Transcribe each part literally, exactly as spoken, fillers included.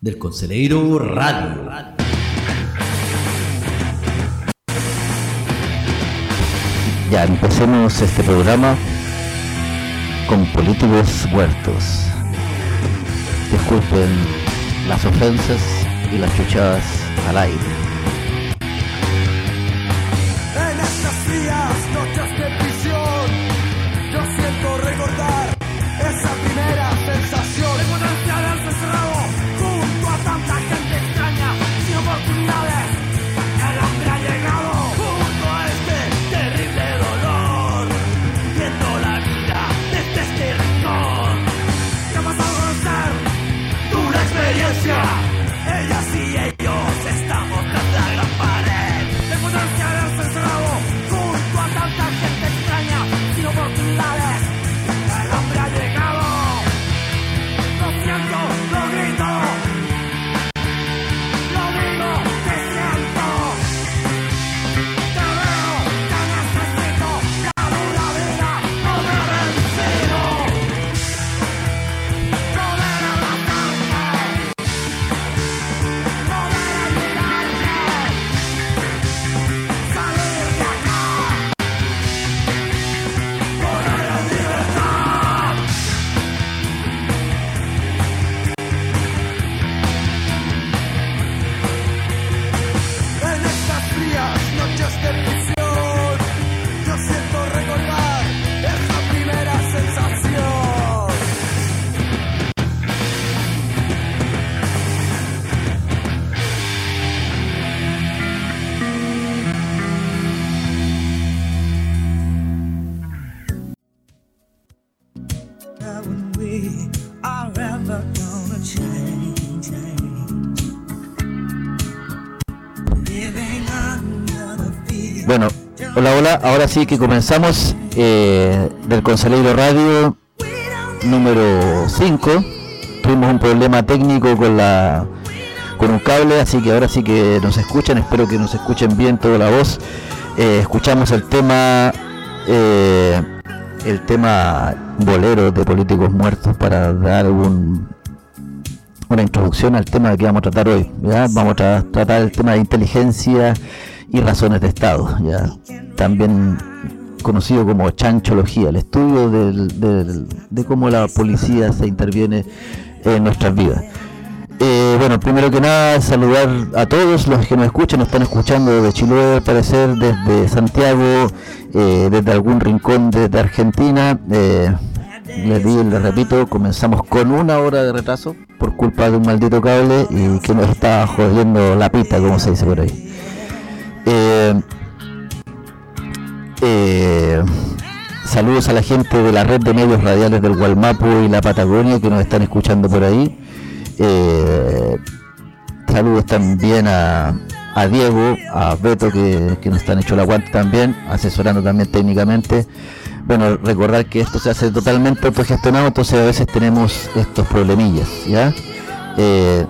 del Conselheiro Radio. Ya empecemos este programa con políticos muertos. Disculpen las ofensas y las chuchadas al aire. En estas frías noches de prisión, yo siento recordar esa primera sensación. El potencial encerrado junto a tanta gente extraña, sin oportunidades. El hombre ha llegado junto a este terrible dolor, viendo la vida desde este rincón. ¿Qué ha pasado con ser dura experiencia? Ellas y ellos estamos tras la gran pared. El potencial encerrado junto a tanta gente extraña, sin oportunidades. El hombre ha llegado. Lo siento, lo grito. Lo digo, te siento. Te veo, te necesito. La dura vida no me ha vencido. Poder abrazarte. Poder mirarte. Salir de acá. Poder a libertad. En estas frías noches de prisión, yo siento recordar esa primera sensación. When we are ever gonna change, living under the fear. Bueno, hola, hola, ahora sí que comenzamos eh, del Conselheiro Radio número cinco. Tuvimos un problema técnico con la con un cable, así que ahora sí que nos escuchan, espero que nos escuchen bien toda la voz. Eh, escuchamos el tema eh, el tema bolero de políticos muertos para dar un, una introducción al tema que vamos a tratar hoy, ¿ya? Vamos a tra- tratar el tema de inteligencia y razones de Estado, ¿ya? También conocido como chanchología, el estudio del, del, de cómo la policía se interviene en nuestras vidas. Eh, bueno, primero que nada, saludar a todos los que nos escuchan, nos están escuchando desde Chiloé, al parecer, desde Santiago, eh, desde algún rincón de Argentina. Eh, les digo y les repito, comenzamos con una hora de retraso por culpa de un maldito cable y que nos está jodiendo la pita, como se dice por ahí. Eh, eh, saludos a la gente de la red de medios radiales del Gualmapu y la Patagonia que nos están escuchando por ahí. Eh, saludos también a, a Diego, a Beto que, que nos están hecho el aguante también, asesorando también técnicamente. Bueno, recordar que esto se hace totalmente autogestionado, entonces a veces tenemos estos problemillas, ¿ya? Eh,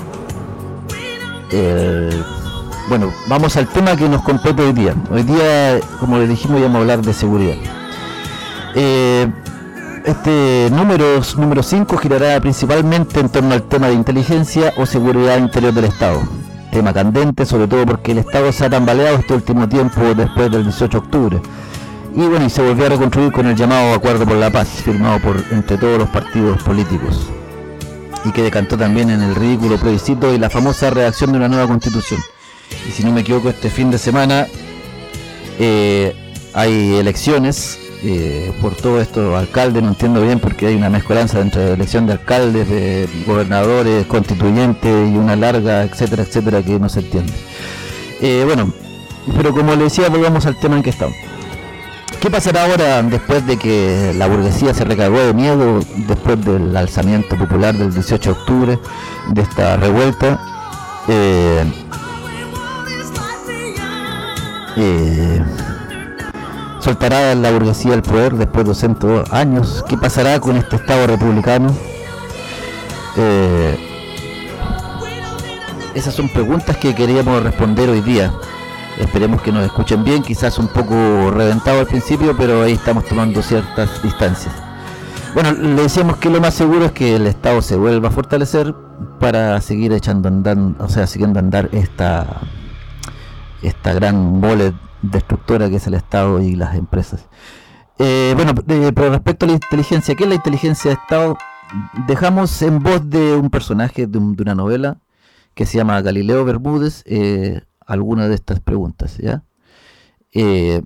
eh, bueno, vamos al tema que nos compete hoy día. Hoy día, como les dijimos, vamos a hablar de seguridad. Eh, Este número número cinco girará principalmente en torno al tema de inteligencia o seguridad interior del Estado. Tema candente, sobre todo porque el Estado se ha tambaleado este último tiempo después del dieciocho de octubre. Y bueno, y se volvió a reconstruir con el llamado Acuerdo por la Paz, firmado por entre todos los partidos políticos. Y que decantó también en el ridículo plebiscito y la famosa redacción de una nueva constitución. Y si no me equivoco, este fin de semana eh, hay elecciones. Eh, por todo esto, alcalde, no entiendo bien porque hay una mezcolanza entre elección de alcaldes, de gobernadores, constituyentes y una larga, etcétera, etcétera, que no se entiende. Eh, bueno, pero como le decía, volvamos al tema en que estamos. ¿Qué pasará ahora después de que la burguesía se recagó de miedo después del alzamiento popular del dieciocho de octubre, de esta revuelta? Eh, eh, ¿Soltará la burguesía el poder después de doscientos años? ¿Qué pasará con este Estado republicano? Eh, esas son preguntas que queríamos responder hoy día. Esperemos que nos escuchen bien, quizás un poco reventado al principio, pero ahí estamos tomando ciertas distancias. Bueno, le decíamos que lo más seguro es que el Estado se vuelva a fortalecer para seguir echando andar, o sea, siguiendo andar esta esta gran mole destructora que es el Estado y las empresas. Eh, bueno, eh, pero respecto a la inteligencia, ¿qué es la inteligencia de Estado? Dejamos en voz de un personaje de, un, de una novela que se llama Galileo Bermúdez eh, alguna de estas preguntas, ¿ya? Eh,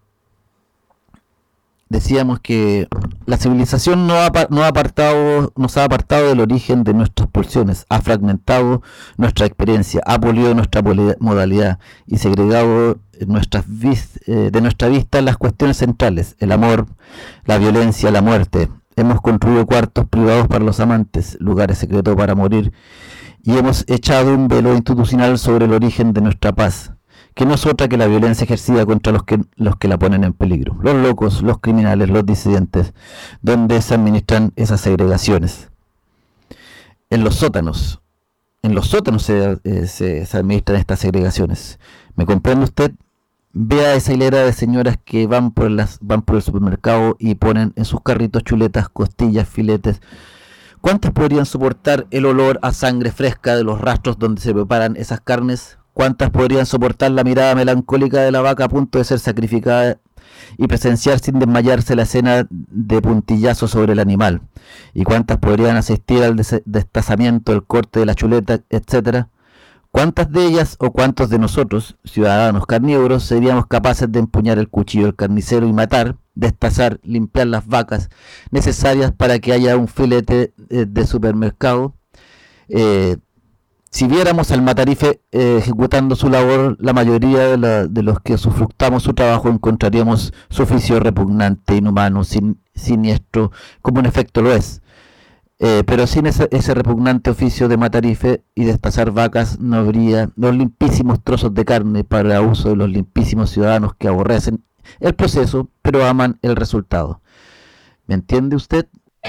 decíamos que la civilización no ha, no ha apartado, nos ha apartado del origen de nuestras pulsiones, ha fragmentado nuestra experiencia, ha polido nuestra modalidad y segregado nuestras vis, eh, de nuestra vista las cuestiones centrales, el amor, la violencia, la muerte. Hemos construido cuartos privados para los amantes, lugares secretos para morir, y hemos echado un velo institucional sobre el origen de nuestra paz, que no es otra que la violencia ejercida contra los que, los que la ponen en peligro, los locos, los criminales, los disidentes, donde se administran esas segregaciones. En los sótanos, en los sótanos se, eh, se, se administran estas segregaciones. ¿Me comprende usted? Vea esa hilera de señoras que van por, las, van por el supermercado y ponen en sus carritos chuletas, costillas, filetes. ¿Cuántas podrían soportar el olor a sangre fresca de los rastros donde se preparan esas carnes? ¿Cuántas podrían soportar la mirada melancólica de la vaca a punto de ser sacrificada y presenciar sin desmayarse la escena de puntillazo sobre el animal? ¿Y cuántas podrían asistir al des- destazamiento, el corte de la chuleta, etcétera? ¿Cuántas de ellas o cuántos de nosotros, ciudadanos carnívoros, seríamos capaces de empuñar el cuchillo del carnicero y matar, destazar, limpiar las vacas necesarias para que haya un filete eh, de supermercado? Eh, si viéramos al matarife eh, ejecutando su labor, la mayoría de, la, de los que usufructamos su trabajo encontraríamos su oficio repugnante, inhumano, sin, siniestro, como en efecto lo es. Eh, pero sin ese, ese repugnante oficio de matarife y destazar vacas no habría los limpísimos trozos de carne para uso de los limpísimos ciudadanos que aborrecen el proceso, pero aman el resultado. ¿Me entiende usted?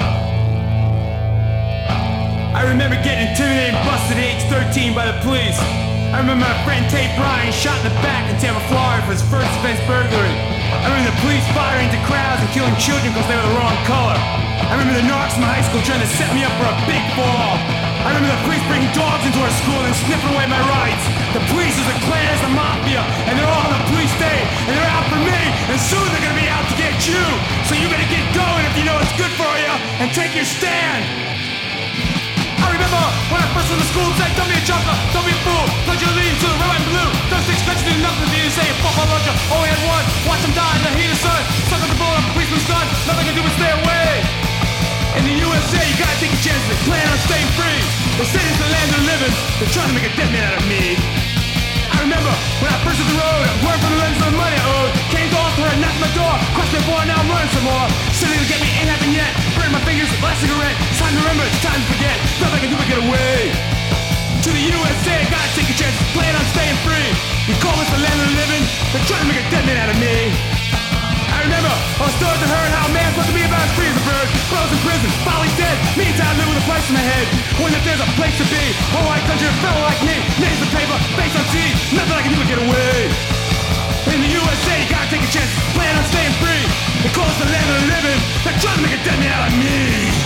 I remember getting intimidated and busted at age thirteen by the police. I remember my friend Tate Bryan shot in the back in Tampa, Florida for his first offense burglary. I remember the police firing into crowds and killing children because they were the wrong color. I remember the narcs in my high school trying to set me up for a big fall. I remember the police bringing dogs into our school and sniffing away my rights. The police is the Klan, is the mafia, and they're all on the police state, and they're out for me, and soon they're gonna be out to get you. So you better get going if you know it's good for you, and take your stand. I remember when I first went to school, said, don't be a joker, don't be a fool, pledge your allegiance to the red, white, and blue. Those six countries do nothing for you to say, fuck my lunch, only had one, watch them die in the heat of sun, suck up the bullet of a policeman's gun, nothing can do but stay away. In the U S A, you gotta take your chances, plan on staying free. They say it's the land of the living, they're trying to make a dead man out of me. I remember when I first hit the road, worked for the lens of the money I owed. Came to offer and knocked my door, questioned boy, now I'm running some more. City to get me ain't happened yet, burn my fingers, last cigarette. It's time to remember, it's time to forget, nothing I can do but get away. To the U S A, gotta take a chance, plan on staying free. You call this the land of the living, they're trying to make a dead man out of me. I remember, I was starting to heard how a man's supposed to be about as free as a bird. Close in prison, finally dead, meantime live with a price in my head. When if there's a place to be, whole white country, a fellow like me, names the paper, face on seed, nothing I can do but get away. In the U S A, you gotta take a chance, plan on staying free. They call us the land of the living, they're trying to make a dead man out of me.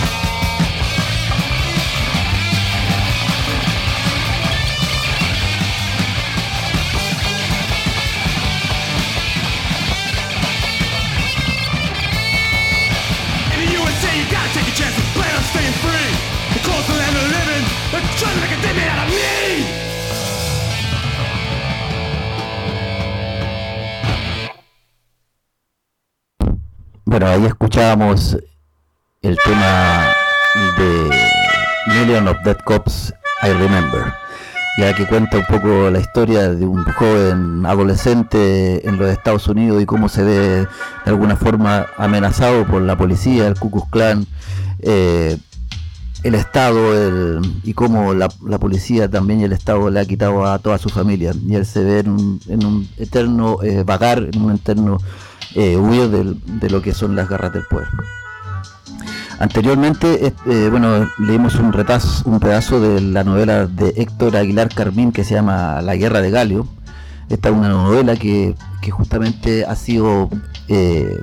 You gotta take a chance and plan on staying free. The call to the land of the living, they're trying to make a dead man out of me. Bueno, ahí escuchábamos el tema de Million of Dead Cops, I Remember, ya que cuenta un poco la historia de un joven adolescente en los Estados Unidos y cómo se ve de alguna forma amenazado por la policía, el Ku Klux Klan, eh, el Estado, el, y cómo la, la policía también y el Estado le ha quitado a toda su familia, y él se ve en un, en un eterno eh, vagar, en un eterno eh, huir de, de lo que son las garras del poder. Anteriormente, eh, bueno, leímos un retazo, un pedazo de la novela de Héctor Aguilar Carmín que se llama La Guerra de Galio. Esta es una novela que, que justamente ha sido eh,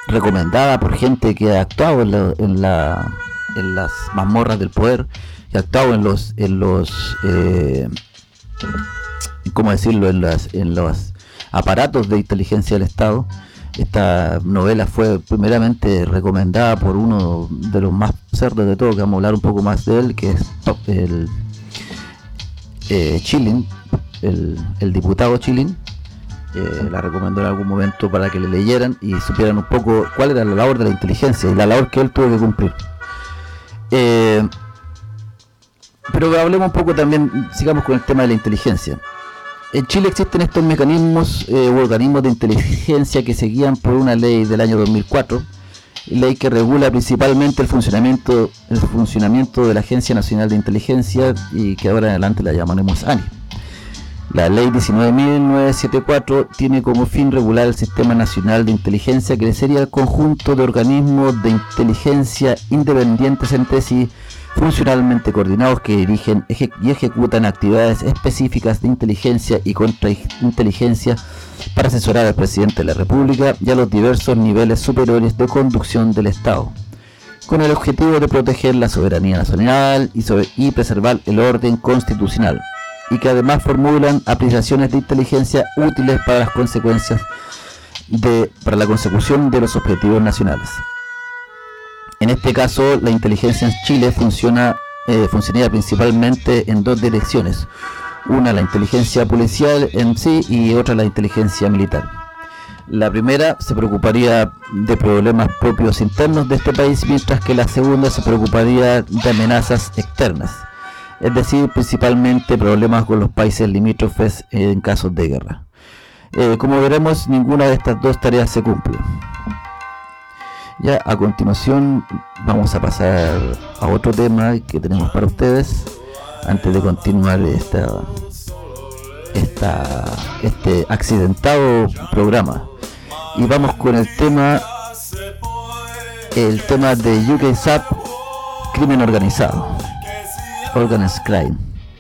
recomendada por gente que ha actuado en, la, en, la, en las mazmorras del poder, que ha actuado en los, en los eh, ¿cómo decirlo?, en, las, en los aparatos de inteligencia del Estado. Esta novela fue primeramente recomendada por uno de los más cerdos de todo, que vamos a hablar un poco más de él, que es el eh, Schilling, el, el diputado Schilling. Eh, la recomendó en algún momento para que le leyeran y supieran un poco cuál era la labor de la inteligencia y la labor que él tuvo que cumplir. Eh, pero hablemos un poco también, sigamos con el tema de la inteligencia. En Chile existen estos mecanismos eh, u organismos de inteligencia que se guían por una ley del año dos mil cuatro, ley que regula principalmente el funcionamiento, el funcionamiento de la Agencia Nacional de Inteligencia y que ahora en adelante la llamaremos A N I. La ley diecinueve mil novecientos setenta y cuatro tiene como fin regular el Sistema Nacional de Inteligencia, que sería el conjunto de organismos de inteligencia independientes entre sí, funcionalmente coordinados, que dirigen eje y ejecutan actividades específicas de inteligencia y contrainteligencia para asesorar al presidente de la República y a los diversos niveles superiores de conducción del Estado, con el objetivo de proteger la soberanía nacional y, sobre, y preservar el orden constitucional, y que además formulan apreciaciones de inteligencia útiles para las consecuencias de, para la consecución de los objetivos nacionales. En este caso, la inteligencia en Chile funciona, eh, funcionaría principalmente en dos direcciones: una la inteligencia policial en sí y otra la inteligencia militar. La primera se preocuparía de problemas propios internos de este país, mientras que la segunda se preocuparía de amenazas externas, es decir, principalmente problemas con los países limítrofes en casos de guerra. Eh, como veremos, ninguna de estas dos tareas se cumple. Ya a continuación vamos a pasar a otro tema que tenemos para ustedes antes de continuar esta, esta, este accidentado programa, y vamos con el tema el tema de U K S A P, crimen organizado, Organized Crime.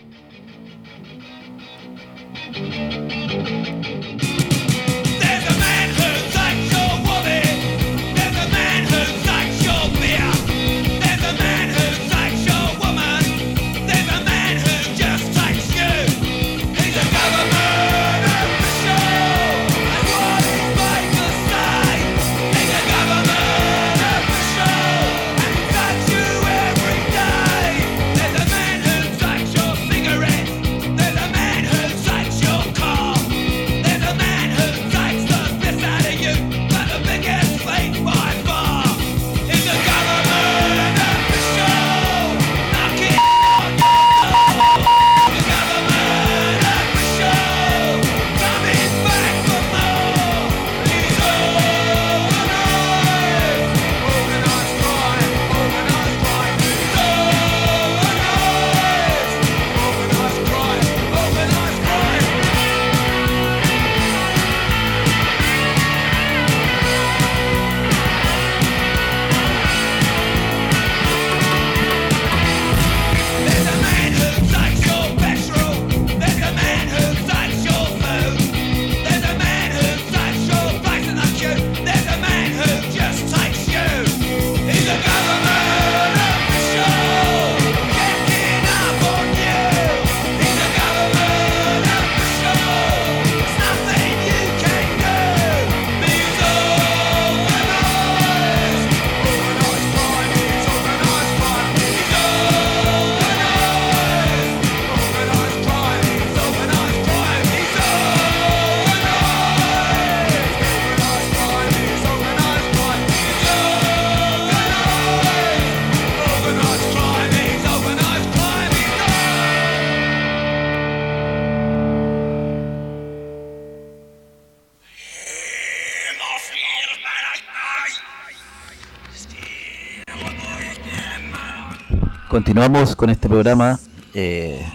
Continuamos con este programa. Eh,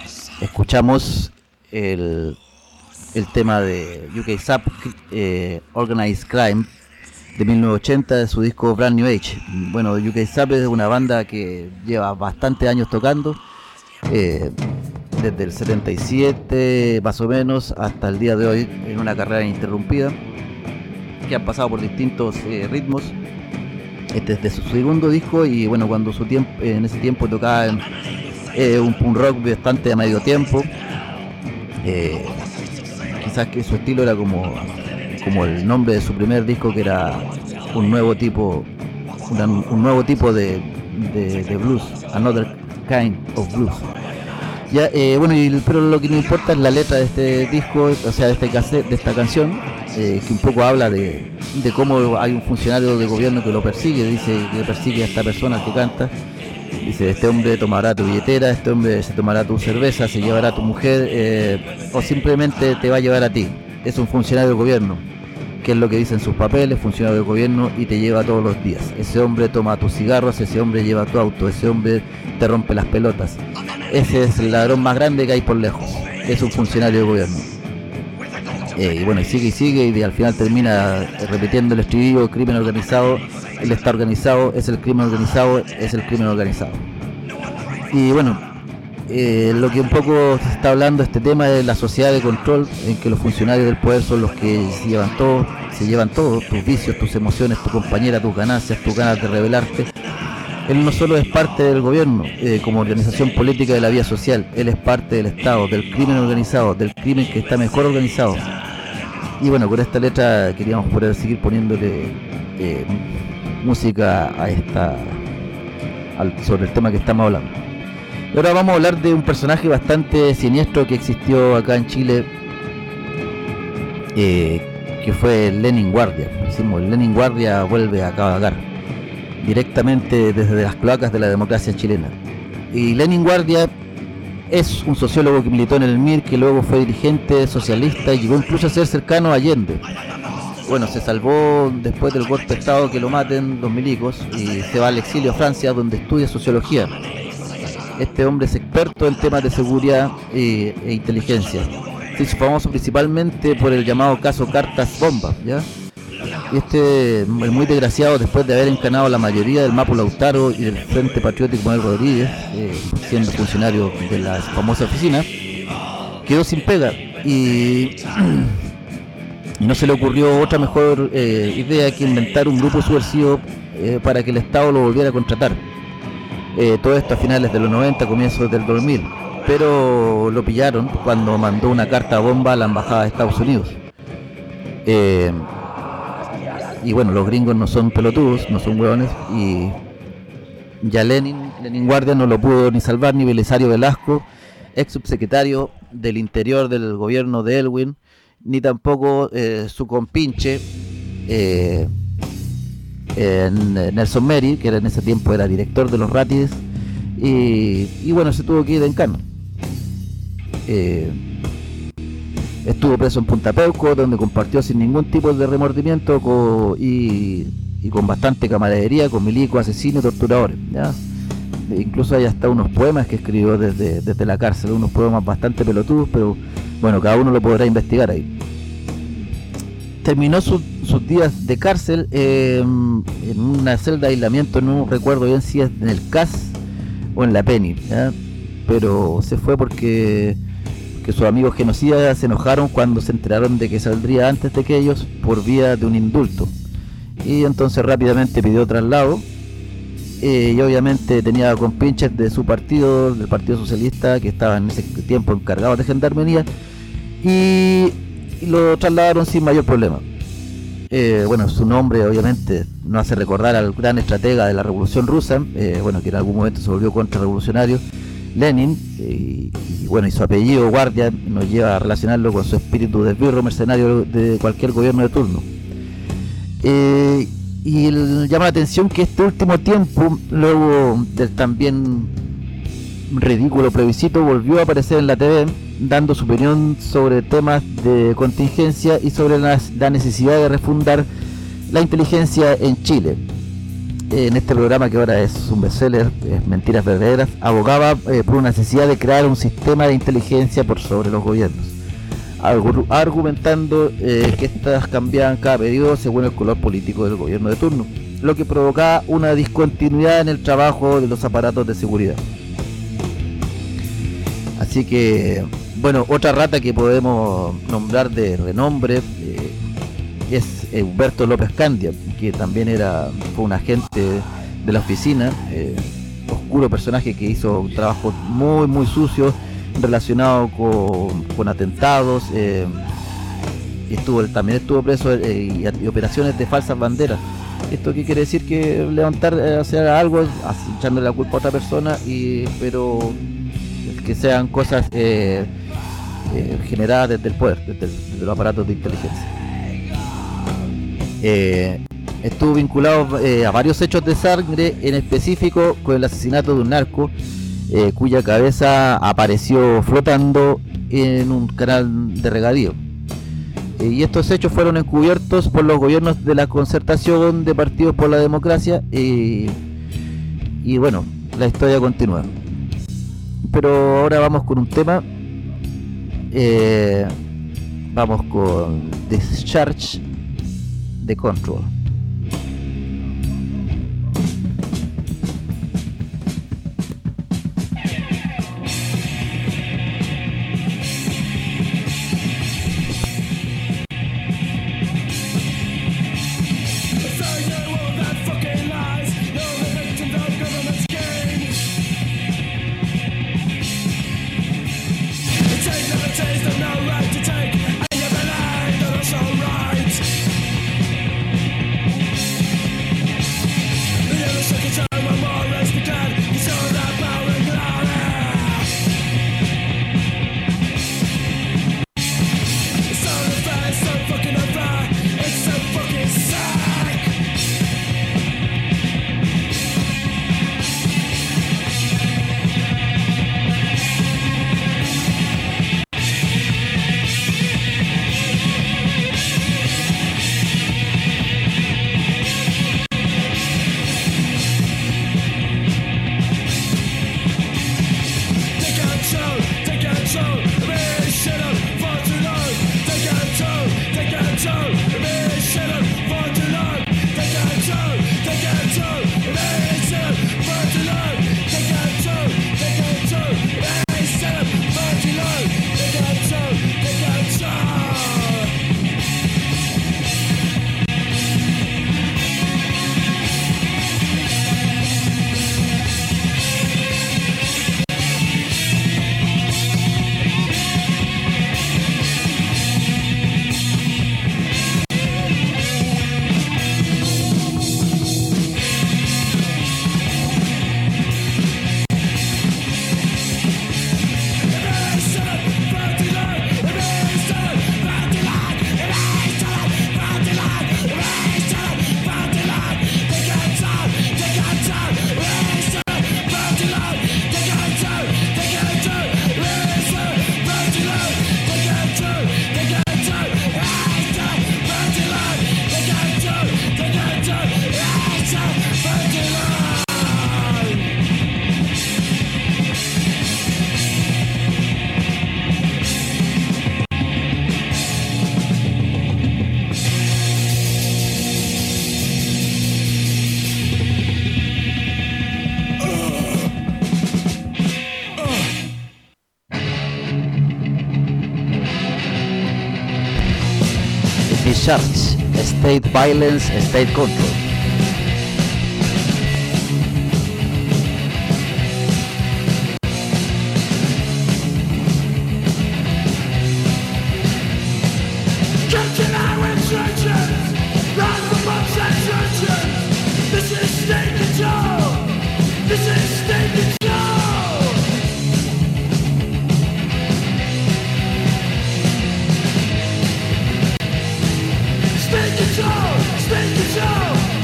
escuchamos el, el tema de U K S A P, eh, Organized Crime, de mil novecientos ochenta, de su disco Brand New Age. Bueno, U K S A P es una banda que lleva bastantes años tocando, eh, desde el setenta y siete más o menos hasta el día de hoy, en una carrera ininterrumpida. que han pasado por distintos eh, ritmos. Este es de su segundo disco y bueno, cuando su tiempo, en ese tiempo tocaba en, eh, un punk rock bastante a medio tiempo. Eh, quizás que su estilo era como, como el nombre de su primer disco, que era un nuevo tipo, una, un nuevo tipo de, de, de blues, Another Kind of Blues. Ya, eh, bueno, y, pero lo que no importa es la letra de este disco, o sea, de, este cassette, de esta canción, eh, que un poco habla de, de cómo hay un funcionario de gobierno que lo persigue, dice que persigue a esta persona que canta. Dice, este hombre tomará tu billetera, este hombre se tomará tu cerveza, se llevará a tu mujer, eh, o simplemente te va a llevar a ti. Es un funcionario del gobierno, que es lo que dicen sus papeles, funcionario del gobierno, y te lleva todos los días. Ese hombre toma tus cigarros, ese hombre lleva tu auto, ese hombre te rompe las pelotas. Ese es el ladrón más grande que hay por lejos. Es un funcionario del gobierno. Eh, y bueno, y sigue y sigue, y al final termina repitiendo el estribillo: crimen organizado, él está organizado, es el crimen organizado, es el crimen organizado. Y bueno, eh, lo que un poco se está hablando este tema es la sociedad de control, en que los funcionarios del poder son los que se llevan todo, se llevan todo, tus vicios, tus emociones, tu compañera, tus ganancias, tus ganas de rebelarte. Él no solo es parte del gobierno eh, como organización política de la vida social, él es parte del Estado, del crimen organizado, del crimen que está mejor organizado. Y bueno, con esta letra queríamos poder seguir poniéndole eh, música a esta al, sobre el tema que estamos hablando. Y ahora vamos a hablar de un personaje bastante siniestro que existió acá en Chile, eh, que fue Lenin Guardia. Decimos, Lenin Guardia vuelve a cabalgar directamente desde las cloacas de la democracia chilena. Y Lenin Guardia es un sociólogo que militó en el M I R, que luego fue dirigente socialista y llegó incluso a ser cercano a Allende. Bueno, se salvó después del golpe de Estado, que lo maten los milicos, y se va al exilio a Francia, donde estudia sociología. Este hombre es experto en temas de seguridad e, e inteligencia. Se hizo famoso principalmente por el llamado caso Cartas Bomba, ¿ya? Este, muy desgraciado, después de haber encarnado la mayoría del Mapu Lautaro y del Frente Patriótico Manuel Rodríguez, eh, siendo funcionario de la famosa oficina, quedó sin pega y no se le ocurrió otra mejor eh, idea que inventar un grupo subversivo eh, para que el Estado lo volviera a contratar. Eh, todo esto a finales de los noventa, comienzos del dos mil, pero lo pillaron cuando mandó una carta bomba a la embajada de Estados Unidos. Eh, Y bueno, los gringos no son pelotudos, no son hueones, y ya Lenin, Lenin Guardia no lo pudo ni salvar ni Belisario Velasco, ex subsecretario del Interior del gobierno de Elwin, ni tampoco eh, su compinche eh, eh, Nelson Meri, que era en ese tiempo era director de los Rátides, y, y bueno, se tuvo que ir de encano. Eh, Estuvo preso en Punta Peuco, donde compartió sin ningún tipo de remordimiento con, y, y con bastante camaradería con milicos, asesinos y torturadores, ¿ya? Incluso hay hasta unos poemas que escribió desde, desde la cárcel, unos poemas bastante pelotudos, pero bueno, cada uno lo podrá investigar ahí. Terminó su, sus días de cárcel eh, en una celda de aislamiento, no recuerdo bien si es en el C A S o en la Penny, ¿ya? Pero se fue porque... que sus amigos genocidas se enojaron cuando se enteraron de que saldría antes de que ellos por vía de un indulto, y entonces rápidamente pidió traslado, eh, y obviamente tenía compinches de su partido, del Partido Socialista, que estaba en ese tiempo encargados de gendarmería, y, y lo trasladaron sin mayor problema. Eh, bueno, su nombre obviamente nos hace recordar al gran estratega de la Revolución Rusa, eh, bueno, que en algún momento se volvió contrarrevolucionario, Lenin, y, y bueno, y su apellido Guardia nos lleva a relacionarlo con su espíritu de esbirro mercenario de cualquier gobierno de turno. Eh, y el, llama la atención que este último tiempo, luego del también ridículo plebiscito, volvió a aparecer en la T V dando su opinión sobre temas de contingencia y sobre la, la necesidad de refundar la inteligencia en Chile. En este programa, que ahora es un bestseller, es Mentiras Verdaderas, abogaba eh, por una necesidad de crear un sistema de inteligencia por sobre los gobiernos, argumentando eh, que estas cambiaban cada periodo según el color político del gobierno de turno, lo que provocaba una discontinuidad en el trabajo de los aparatos de seguridad. Así que, bueno, otra rata que podemos nombrar de renombre, eh, es eh, Humberto López Candia, que también era fue un agente de la oficina, eh, oscuro personaje que hizo un trabajo muy muy sucio relacionado con, con atentados, eh, y estuvo, también estuvo preso eh, y, y operaciones de falsas banderas. ¿Esto qué quiere decir? Que levantar, eh, hacer algo, echarle la culpa a otra persona, y pero que sean cosas eh, eh, generadas desde el poder, desde, el, desde los aparatos de inteligencia. Eh, estuvo vinculado eh, a varios hechos de sangre, en específico con el asesinato de un narco, eh, cuya cabeza apareció flotando en un canal de regadío. Eh, y estos hechos fueron encubiertos por los gobiernos de la concertación de partidos por la democracia, eh, y bueno, la historia continúa. Pero ahora vamos con un tema, eh, vamos con Discharge de Control. Discharge, State Violence, State Control. State control, state control.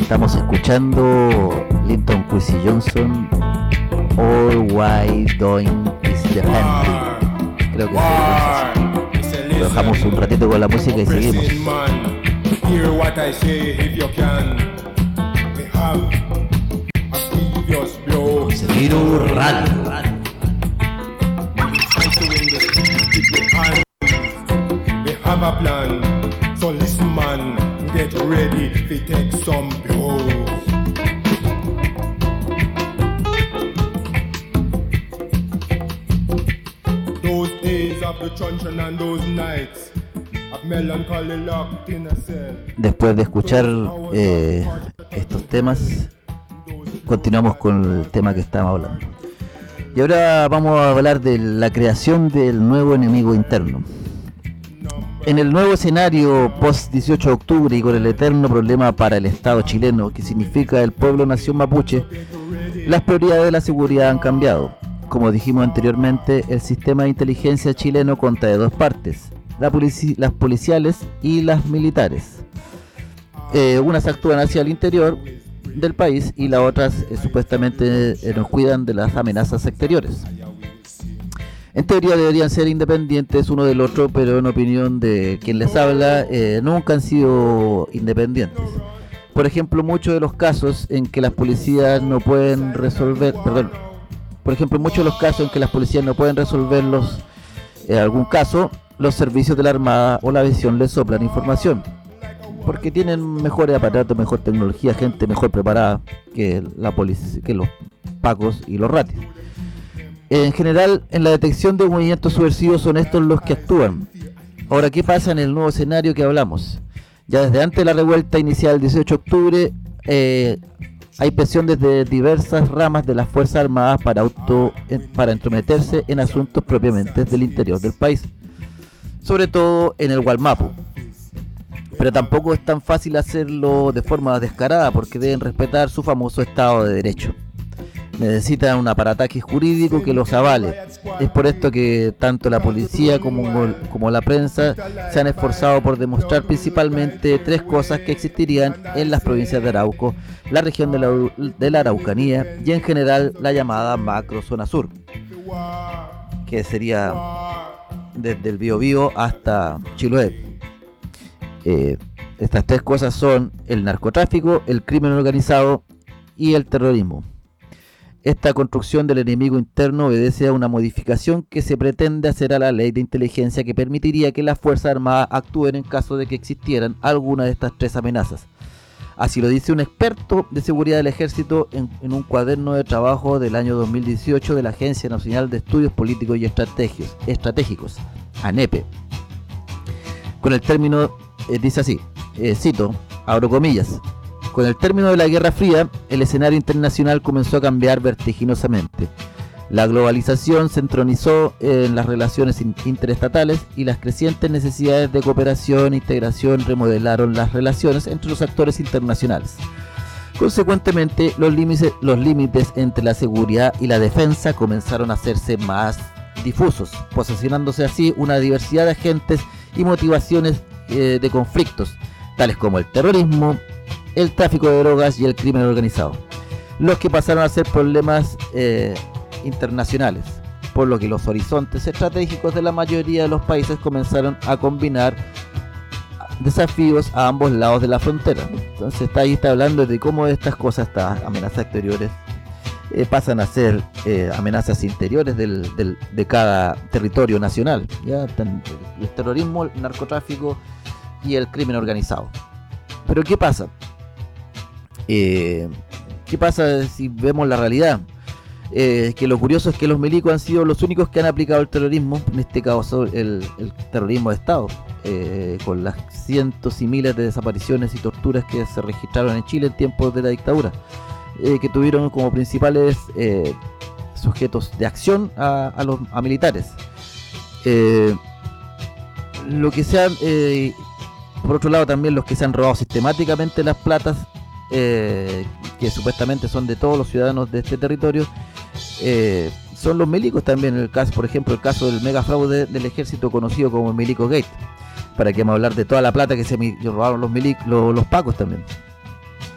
Estamos escuchando Linton Kwesi Johnson, All Why Doing is the Family. Creo que es eso. Lo dejamos un ratito con la música y seguimos. Hear what I say if you can. We have a previous blow. Cero Radio. We have a plan. So listen, man, get ready to take some blows. Those days of the truncheon and those nights of melancholy locked in a cell. Después de escuchar eh, estos temas, continuamos con el tema que estábamos hablando. Y ahora vamos a hablar de la creación del nuevo enemigo interno. En el nuevo escenario post dieciocho de octubre y con el eterno problema para el Estado chileno que significa el pueblo nación mapuche, las prioridades de la seguridad han cambiado. Como dijimos anteriormente, el sistema de inteligencia chileno consta de dos partes, la polici- las policiales y las militares. Eh, unas actúan hacia el interior del país y las otras eh, supuestamente eh, nos cuidan de las amenazas exteriores. En teoría deberían ser independientes uno del otro, pero en opinión de quien les habla, eh, nunca han sido independientes. Por ejemplo, muchos de los casos en que las policías no pueden resolver, perdón, por ejemplo, muchos de los casos en que las policías no pueden resolverlos, en eh, algún caso, los servicios de la Armada o la aviación les soplan información, porque tienen mejores aparatos, mejor tecnología, gente mejor preparada que la policía, que los pacos y los ratis. En general, en la detección de movimientos subversivos son estos los que actúan. Ahora, ¿qué pasa en el nuevo escenario que hablamos? Ya desde antes de la revuelta inicial del dieciocho de octubre, eh, hay presión desde diversas ramas de las Fuerzas Armadas para, auto, eh, para entrometerse en asuntos propiamente del interior del país, sobre todo en el Gualmapu. Pero tampoco es tan fácil hacerlo de forma descarada, porque deben respetar su famoso Estado de Derecho. Necesitan un aparataje jurídico que los avale. Es por esto que tanto la policía como, como la prensa se han esforzado por demostrar principalmente tres cosas que existirían en las provincias de Arauco, la región de la, de la Araucanía y en general la llamada macro zona sur, que sería desde el Biobío hasta Chiloé. Eh, estas tres cosas son el narcotráfico, el crimen organizado y el terrorismo. Esta construcción del enemigo interno obedece a una modificación que se pretende hacer a la ley de inteligencia que permitiría que las Fuerzas Armadas actúen en caso de que existieran alguna de estas tres amenazas. Así lo dice un experto de seguridad del ejército en, en un cuaderno de trabajo del año dos mil dieciocho de la Agencia Nacional de Estudios Políticos y Estrategios, Estratégicos, ANEPE. Con el término, eh, dice así, eh, cito, abro comillas, con el término de la Guerra Fría, el escenario internacional comenzó a cambiar vertiginosamente. La globalización se entronizó en las relaciones interestatales y las crecientes necesidades de cooperación e integración remodelaron las relaciones entre los actores internacionales. Consecuentemente, los límites, los límites entre la seguridad y la defensa comenzaron a hacerse más difusos, posicionándose así una diversidad de agentes y motivaciones eh, de conflictos, tales como el terrorismo, el tráfico de drogas y el crimen organizado, los que pasaron a ser problemas eh, internacionales, por lo que los horizontes estratégicos de la mayoría de los países comenzaron a combinar desafíos a ambos lados de la frontera. Entonces está ahí está hablando de cómo estas cosas, estas amenazas exteriores, eh, pasan a ser eh, amenazas interiores del, del, de cada territorio nacional, ya el terrorismo, el narcotráfico y el crimen organizado. Pero ¿qué pasa? Eh, ¿Qué pasa si vemos la realidad? Eh, que lo curioso es que los milicos han sido los únicos que han aplicado el terrorismo, en este caso el, el terrorismo de Estado, eh, con las cientos y miles de desapariciones y torturas que se registraron en Chile en tiempos de la dictadura, eh, que tuvieron como principales eh, sujetos de acción a, a los a militares. Eh, lo que se han, eh, por otro lado también los que se han robado sistemáticamente las platas, eh, que supuestamente son de todos los ciudadanos de este territorio, eh, son los milicos también. En el caso, por ejemplo, el caso del mega fraude del ejército conocido como Milico Gate, para que vamos a hablar de toda la plata que se robaron los milicos, los, los pacos también.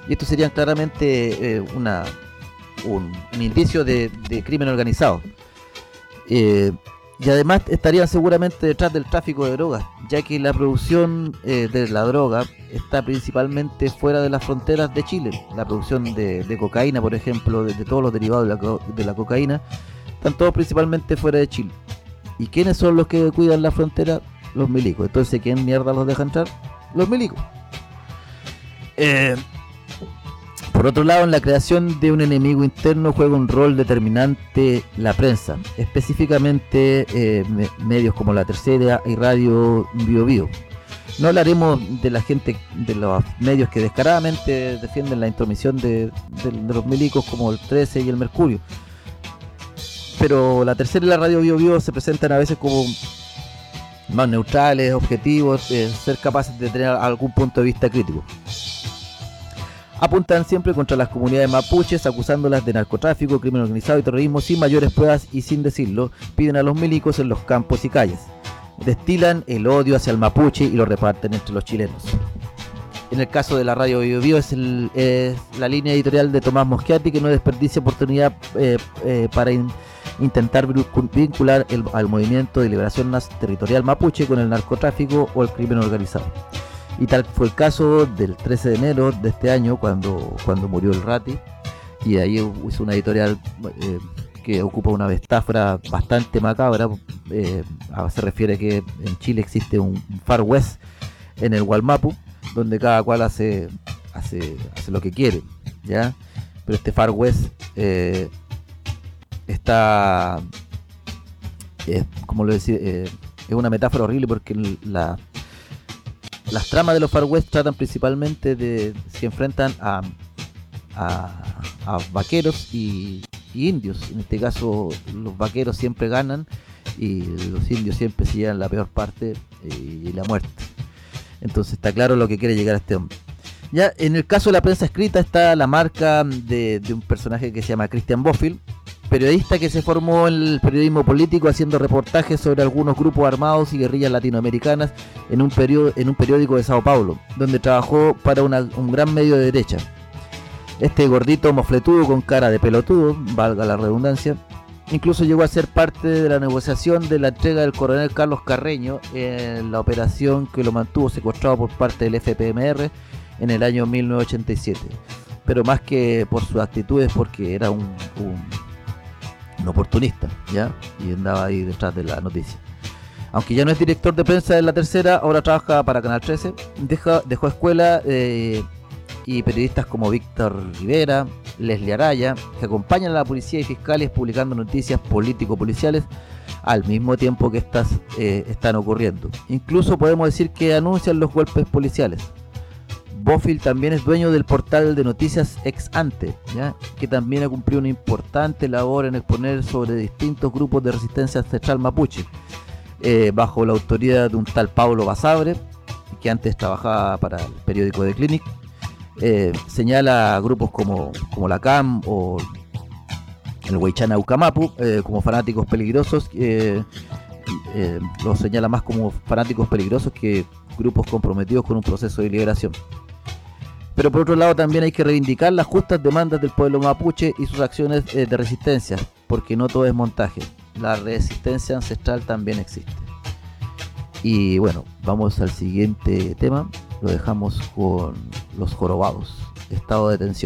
y estos serían claramente eh, una, un, un indicio de, de crimen organizado. Eh, y además estarían seguramente detrás del tráfico de drogas, ya que la producción eh, de la droga está principalmente fuera de las fronteras de Chile. La producción de, de cocaína, por ejemplo, de, de todos los derivados de la, de la cocaína, están todos principalmente fuera de Chile. ¿Y quiénes son los que cuidan la frontera? Los milicos. Entonces, ¿quién mierda los deja entrar? Los milicos. Eh, por otro lado, en la creación de un enemigo interno juega un rol determinante la prensa, específicamente eh, me, medios como La Tercera y Radio Bio Bio. No hablaremos de la gente, de los medios que descaradamente defienden la intromisión de, de, de los milicos, como el trece y el Mercurio. Pero La Tercera y la Radio Bio Bio se presentan a veces como más neutrales, objetivos, eh, ser capaces de tener algún punto de vista crítico. Apuntan siempre contra las comunidades mapuches, acusándolas de narcotráfico, crimen organizado y terrorismo sin mayores pruebas y sin decirlo. Piden a los milicos en los campos y calles. Destilan el odio hacia el mapuche y lo reparten entre los chilenos. En el caso de la Radio Bio Bio es, el, es la línea editorial de Tomás Moschiati, que no desperdicia oportunidad eh, eh, para in, intentar vincular el, al movimiento de liberación territorial mapuche con el narcotráfico o el crimen organizado. Y tal fue el caso del trece de enero de este año, cuando, cuando murió el Rati, y ahí hizo una editorial eh, que ocupa una metáfora bastante macabra. Eh, se refiere que en Chile existe un Far West en el Gualmapu, donde cada cual hace, hace, hace lo que quiere, ¿ya? Pero este Far West eh, está, eh, como lo decía, eh, es una metáfora horrible, porque la Las tramas de los Far West tratan principalmente de se enfrentan a, a, a vaqueros y, y indios. En este caso, los vaqueros siempre ganan y los indios siempre se llevan la peor parte y la muerte. Entonces está claro lo que quiere llegar a este hombre. Ya en el caso de la prensa escrita está la marca de, de un personaje que se llama Christian Bofill, periodista que se formó en el periodismo político haciendo reportajes sobre algunos grupos armados y guerrillas latinoamericanas en un, periodo, en un periódico de Sao Paulo, donde trabajó para una, un gran medio de derecha. Este gordito mofletudo con cara de pelotudo, valga la redundancia, incluso llegó a ser parte de la negociación de la entrega del coronel Carlos Carreño en la operación que lo mantuvo secuestrado por parte del F P M R en el año mil novecientos ochenta y siete. Pero más que por sus actitudes, porque era un... un un oportunista, ¿ya? Y andaba ahí detrás de la noticia. Aunque ya no es director de prensa de La Tercera, ahora trabaja para Canal trece. Deja, dejó escuela eh, y periodistas como Víctor Rivera, Leslie Araya, que acompañan a la policía y fiscales publicando noticias político-policiales al mismo tiempo que estas eh, están ocurriendo. Incluso podemos decir que anuncian los golpes policiales. Bofill también es dueño del portal de noticias Ex Ante, ¿ya? Que también ha cumplido una importante labor en exponer sobre distintos grupos de resistencia ancestral mapuche, eh, bajo la autoridad de un tal Paulo Basabre, que antes trabajaba para el periódico The Clinic. Eh, señala a grupos como, como la C A M o el Huaychana Ucamapu eh, como fanáticos peligrosos. Eh, eh, los señala más como fanáticos peligrosos que grupos comprometidos con un proceso de liberación. Pero por otro lado también hay que reivindicar las justas demandas del pueblo mapuche y sus acciones eh, de resistencia, porque no todo es montaje, la resistencia ancestral también existe. Y bueno, vamos al siguiente tema, lo dejamos con Los Jorobados, estado de tensión.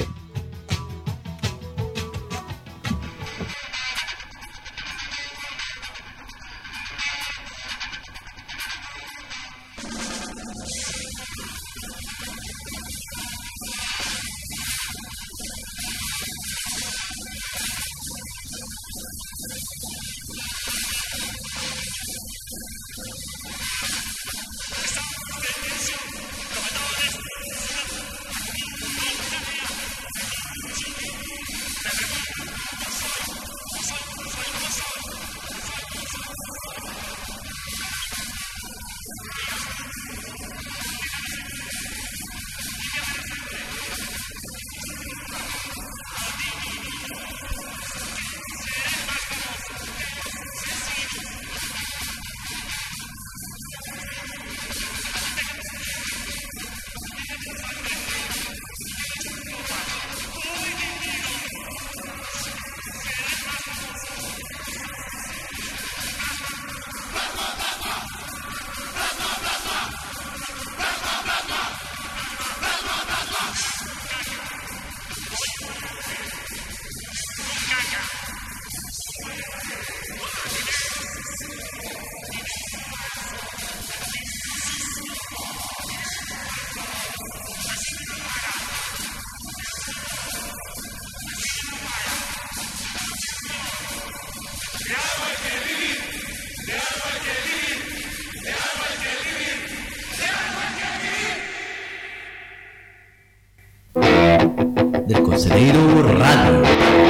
del Conselheiro Radio.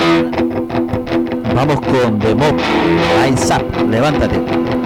Vamos con The Mob, Rise Up, levántate.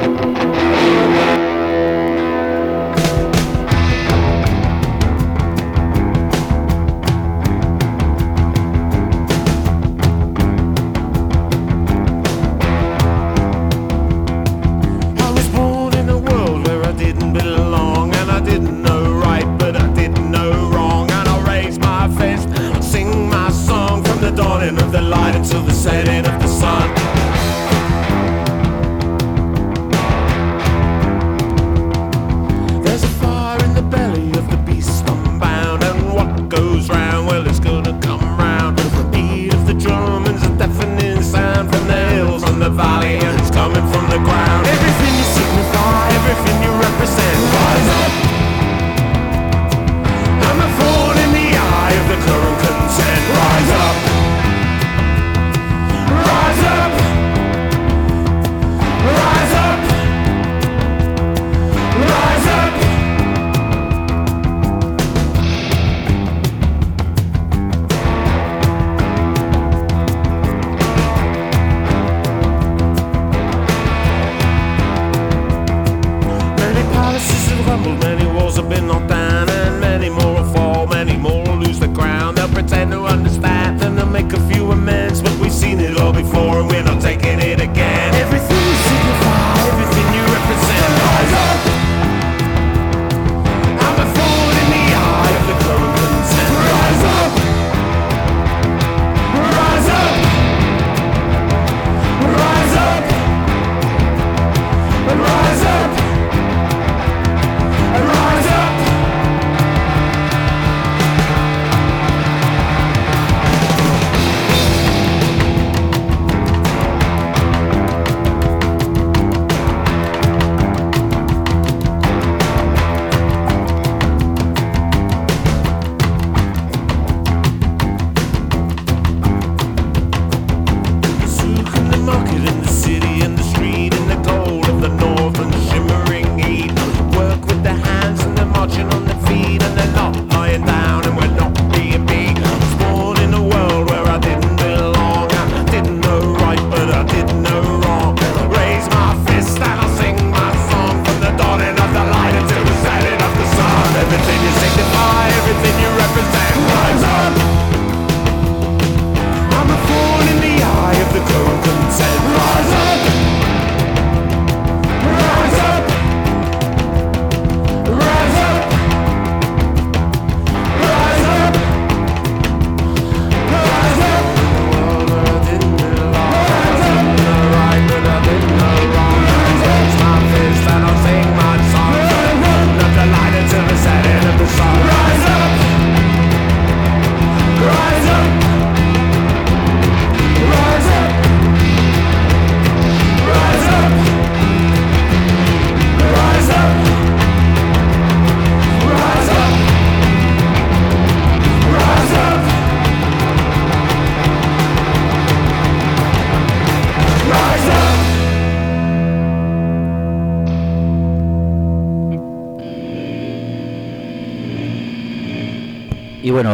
Y bueno,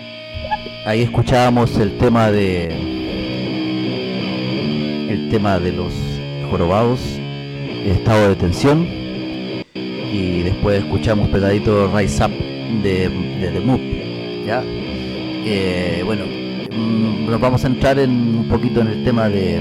ahí escuchábamos el tema de el tema de los jorobados, estado de tensión, y después escuchamos pegadito Rise Up de, de The Mob, ¿ya? Eh, bueno, mmm, nos vamos a entrar en un poquito en el tema de,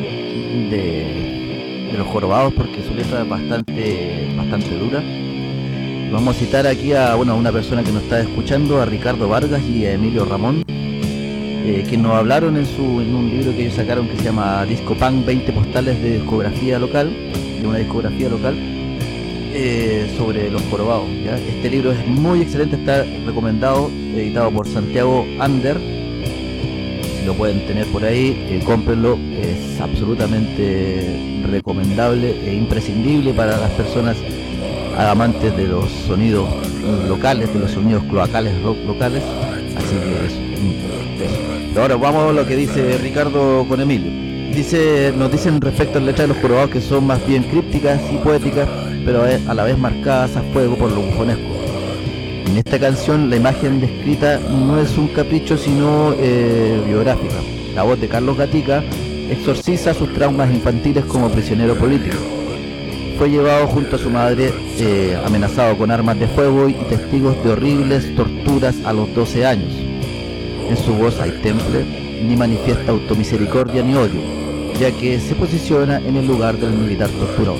de, de los jorobados, porque su letra es bastante, bastante dura. Vamos a citar aquí a, bueno, a una persona que nos está escuchando, a Ricardo Vargas y a Emilio Ramón, eh, que nos hablaron en, su, en un libro que ellos sacaron que se llama Disco Punk, veinte postales de discografía local, de una discografía local, eh, sobre los jorobados, ¿ya? Este libro es muy excelente, está recomendado, editado por Santiago Ander. Si lo pueden tener por ahí, eh, cómprenlo, es absolutamente recomendable e imprescindible para las personas amantes de los sonidos locales, de los sonidos cloacales rock locales. Así que eso, eso. Ahora vamos a lo que dice Ricardo con Emilio. Dice, nos dicen respecto a la letra de los jorobados que son más bien crípticas y poéticas, pero a la vez marcadas a fuego por lo bufonesco. En esta canción la imagen descrita no es un capricho sino eh, biográfica. La voz de Carlos Gatica exorciza sus traumas infantiles como prisionero político. Fue llevado junto a su madre, eh, amenazado con armas de fuego y testigos de horribles torturas a los doce años. En su voz hay temple, ni manifiesta automisericordia ni odio, ya que se posiciona en el lugar del militar torturador.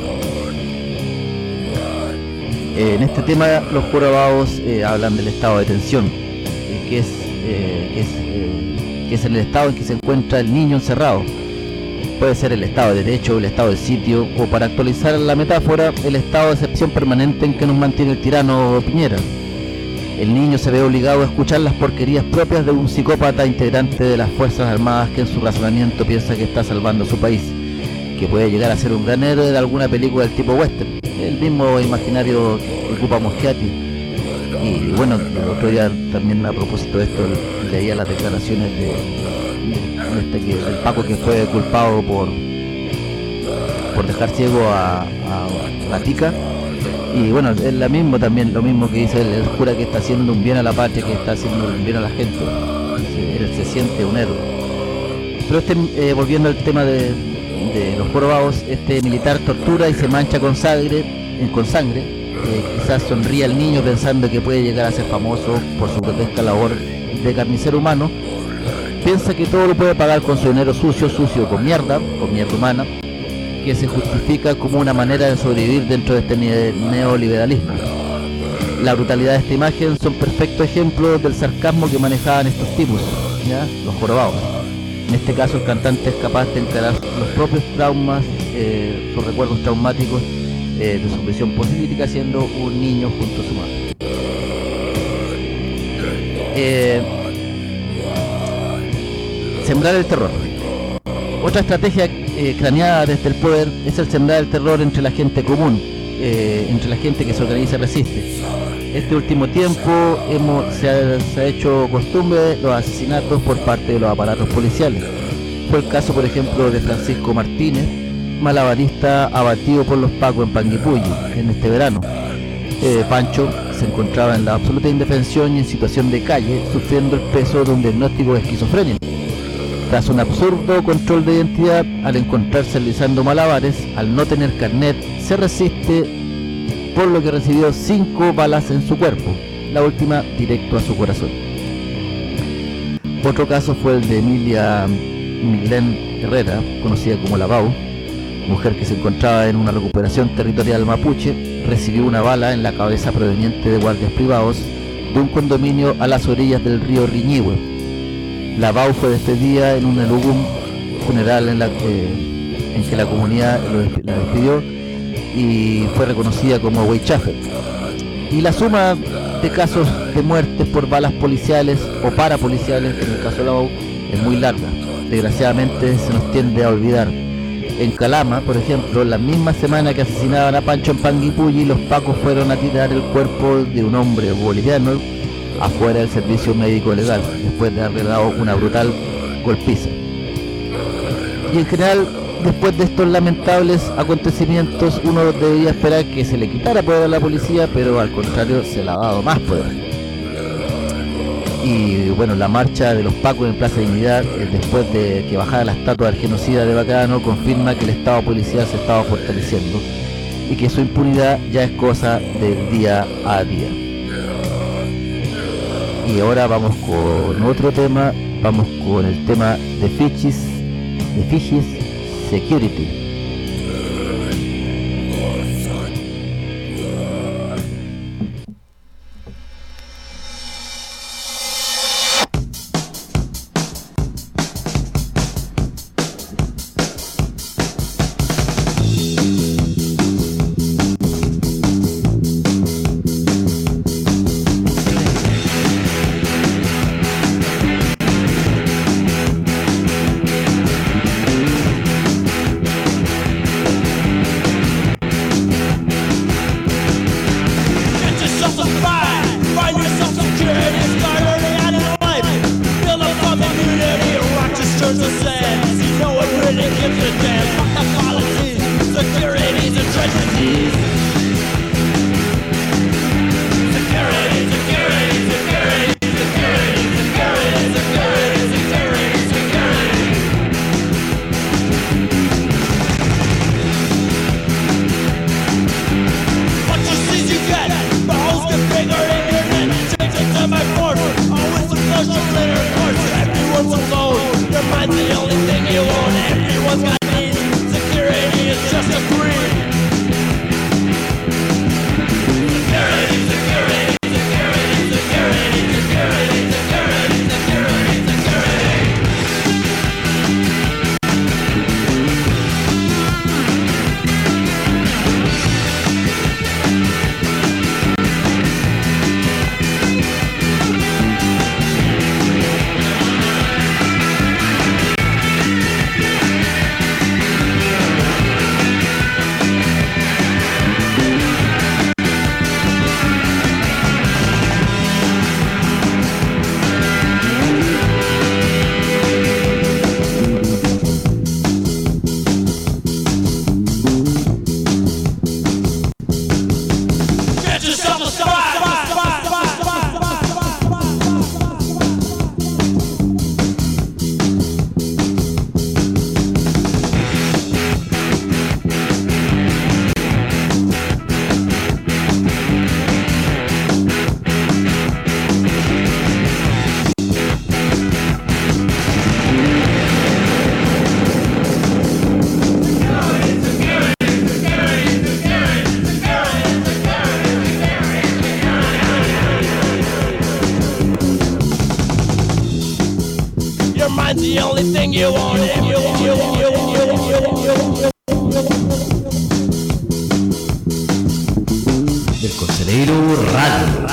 Eh, en este tema los jorobados eh, hablan del estado de tensión, eh, que, es, eh, que, es, eh, que es el estado en que se encuentra el niño encerrado. Puede ser el estado de derecho, el estado de sitio, o para actualizar la metáfora, el estado de excepción permanente en que nos mantiene el tirano Piñera. El niño se ve obligado a escuchar las porquerías propias de un psicópata integrante de las Fuerzas Armadas que en su razonamiento piensa que está salvando a su país, que puede llegar a ser un gran héroe de alguna película del tipo western, el mismo imaginario que ocupa Moschiati. Y bueno, el otro día también a propósito de esto leía las declaraciones de este que el Paco que fue culpado por por dejar ciego a, a Gatica, y bueno, es la mismo también, lo mismo que dice él, él jura que está haciendo un bien a la patria, que está haciendo un bien a la gente, él se siente un héroe. Pero este, eh, volviendo al tema de, de los jorobados, este militar tortura y se mancha con sangre, eh, con sangre, eh, quizás sonríe al niño pensando que puede llegar a ser famoso por su grotesca labor de carnicero humano. Piensa que todo lo puede pagar con su dinero sucio, sucio con mierda, con mierda humana, que se justifica como una manera de sobrevivir dentro de este neoliberalismo. La brutalidad de esta imagen son perfectos ejemplos del sarcasmo que manejaban estos tipos, ¿ya? Los jorobados. En este caso el cantante es capaz de encarar los propios traumas, eh, sus recuerdos traumáticos eh, de su prisión política siendo un niño junto a su madre. Eh, Sembrar el terror. Otra estrategia eh, craneada desde el poder es el sembrar el terror entre la gente común, eh, entre la gente que se organiza y resiste. Este último tiempo hemos, se, ha, se ha hecho costumbre los asesinatos por parte de los aparatos policiales. Fue el caso, por ejemplo, de Francisco Martínez, malabarista abatido por los pacos en Panguipulli en este verano. Eh, Pancho se encontraba en la absoluta indefensión y en situación de calle, sufriendo el peso de un diagnóstico de esquizofrenia. Tras un absurdo control de identidad, al encontrarse realizando malabares, al no tener carnet, se resiste, por lo que recibió cinco balas en su cuerpo, la última directo a su corazón. Otro caso fue el de Emilia Milén Herrera, conocida como La Bau, mujer que se encontraba en una recuperación territorial mapuche, recibió una bala en la cabeza proveniente de guardias privados de un condominio a las orillas del río Riñihue. La Bau fue despedida en un elugum funeral en, la, eh, en que la comunidad lo, la despidió y fue reconocida como Weichafe. Y la suma de casos de muertes por balas policiales o parapoliciales, en el caso de la Bau, es muy larga. Desgraciadamente se nos tiende a olvidar. En Calama, por ejemplo, la misma semana que asesinaban a Pancho en Panguipulli, los pacos fueron a tirar el cuerpo de un hombre boliviano afuera del servicio médico legal, después de haber dado una brutal golpiza. Y en general, después de estos lamentables acontecimientos, uno debería esperar que se le quitara poder a la policía, pero al contrario se le ha dado más poder. Y bueno, la marcha de los pacos en Plaza Dignidad, eh, después de que bajara la estatua del genocida de Baquedano, confirma que el estado policial se estaba fortaleciendo y que su impunidad ya es cosa del día a día. Y ahora vamos con otro tema, vamos con el tema de Fijis, de Fijis Security. the only thing you want. You, you, you, you, you, Del Conselheiro Radio.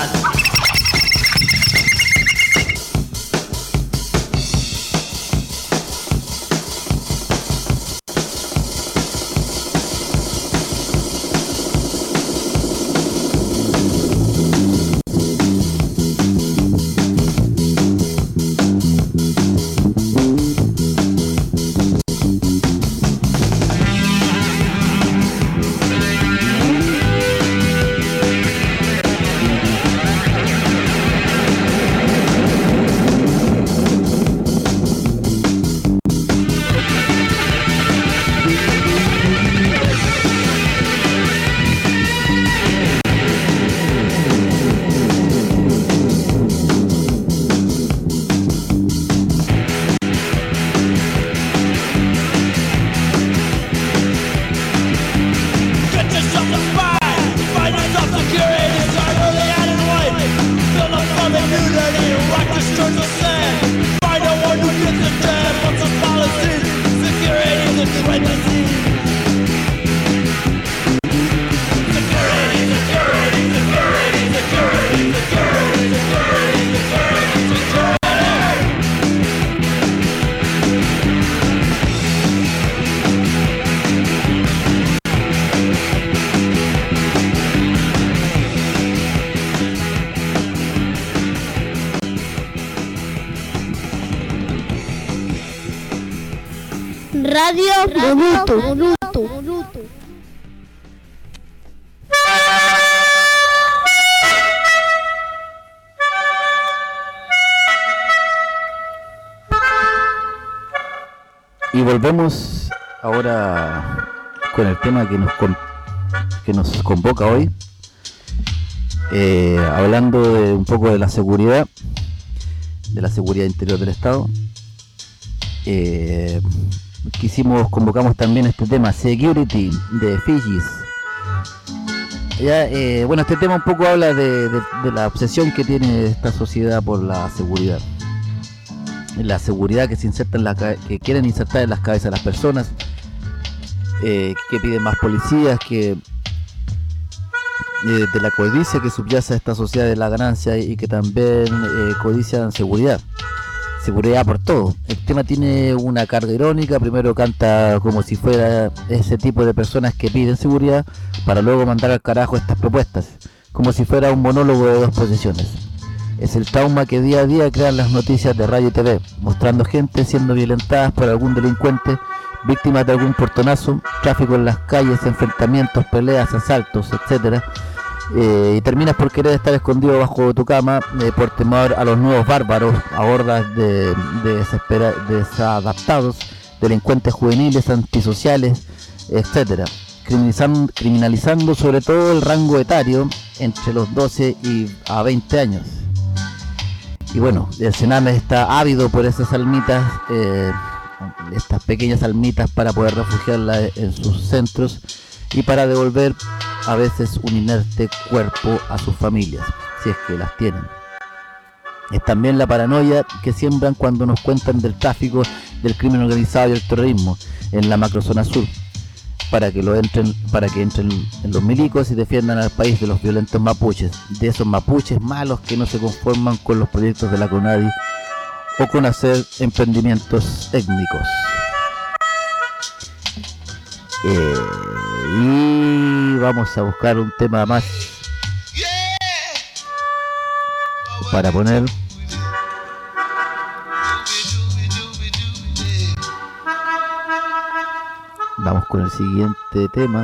Radio Monuto. Y volvemos ahora con el tema que nos con, que nos convoca hoy, eh, hablando de un poco de la seguridad, de la seguridad interior del Estado. Eh, quisimos, convocamos también este tema, Security, de Fijis. Ya, eh, bueno, este tema un poco habla de, de, de la obsesión que tiene esta sociedad por la seguridad. La seguridad que se inserta en la, que quieren insertar en las cabezas de las personas, eh, que piden más policías, que eh, de la codicia que subyace a esta sociedad de la ganancia, y que también eh, codician seguridad. Seguridad por todo. El tema tiene una carga irónica. Primero canta como si fuera ese tipo de personas que piden seguridad, para luego mandar al carajo estas propuestas, como si fuera un monólogo de dos posiciones. Es el trauma que día a día crean las noticias de radio y T V, mostrando gente siendo violentadas por algún delincuente, víctimas de algún portonazo, tráfico en las calles, enfrentamientos, peleas, asaltos, etcétera. Eh, y terminas por querer estar escondido bajo tu cama, eh, por temor a los nuevos bárbaros, a hordas de, de desespera, desadaptados, delincuentes juveniles, antisociales, etcétera. Criminalizando, criminalizando sobre todo el rango etario entre los doce y a veinte años. Y bueno, el Sename está ávido por esas almitas, eh, estas pequeñas almitas, para poder refugiarlas en sus centros y para devolver a veces un inerte cuerpo a sus familias, si es que las tienen. Es también la paranoia que siembran cuando nos cuentan del tráfico, del crimen organizado y el terrorismo en la macrozona sur, para que lo entren, para que entren en los milicos y defiendan al país de los violentos mapuches, de esos mapuches malos que no se conforman con los proyectos de la CONADI o con hacer emprendimientos étnicos. Eh, y vamos a buscar un tema más para poner. Vamos con el siguiente tema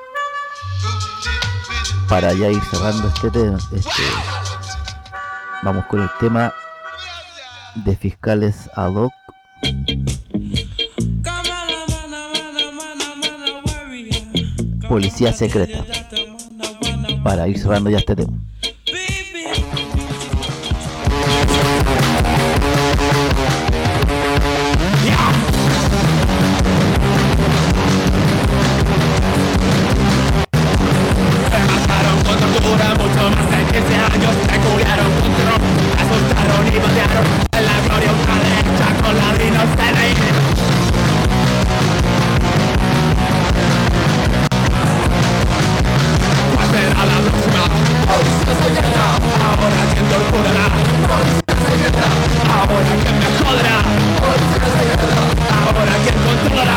para ya ir cerrando este tema. Este, vamos con el tema de fiscales ad hoc. Policía secreta. Para ir cerrando ya este tema. Mucho más de quince años te culiaron con terror, asustaron y batearon en la gloria ultraderecha con la de inocencia. quien torturará, ahora quien me joderá, ahora quien controlará.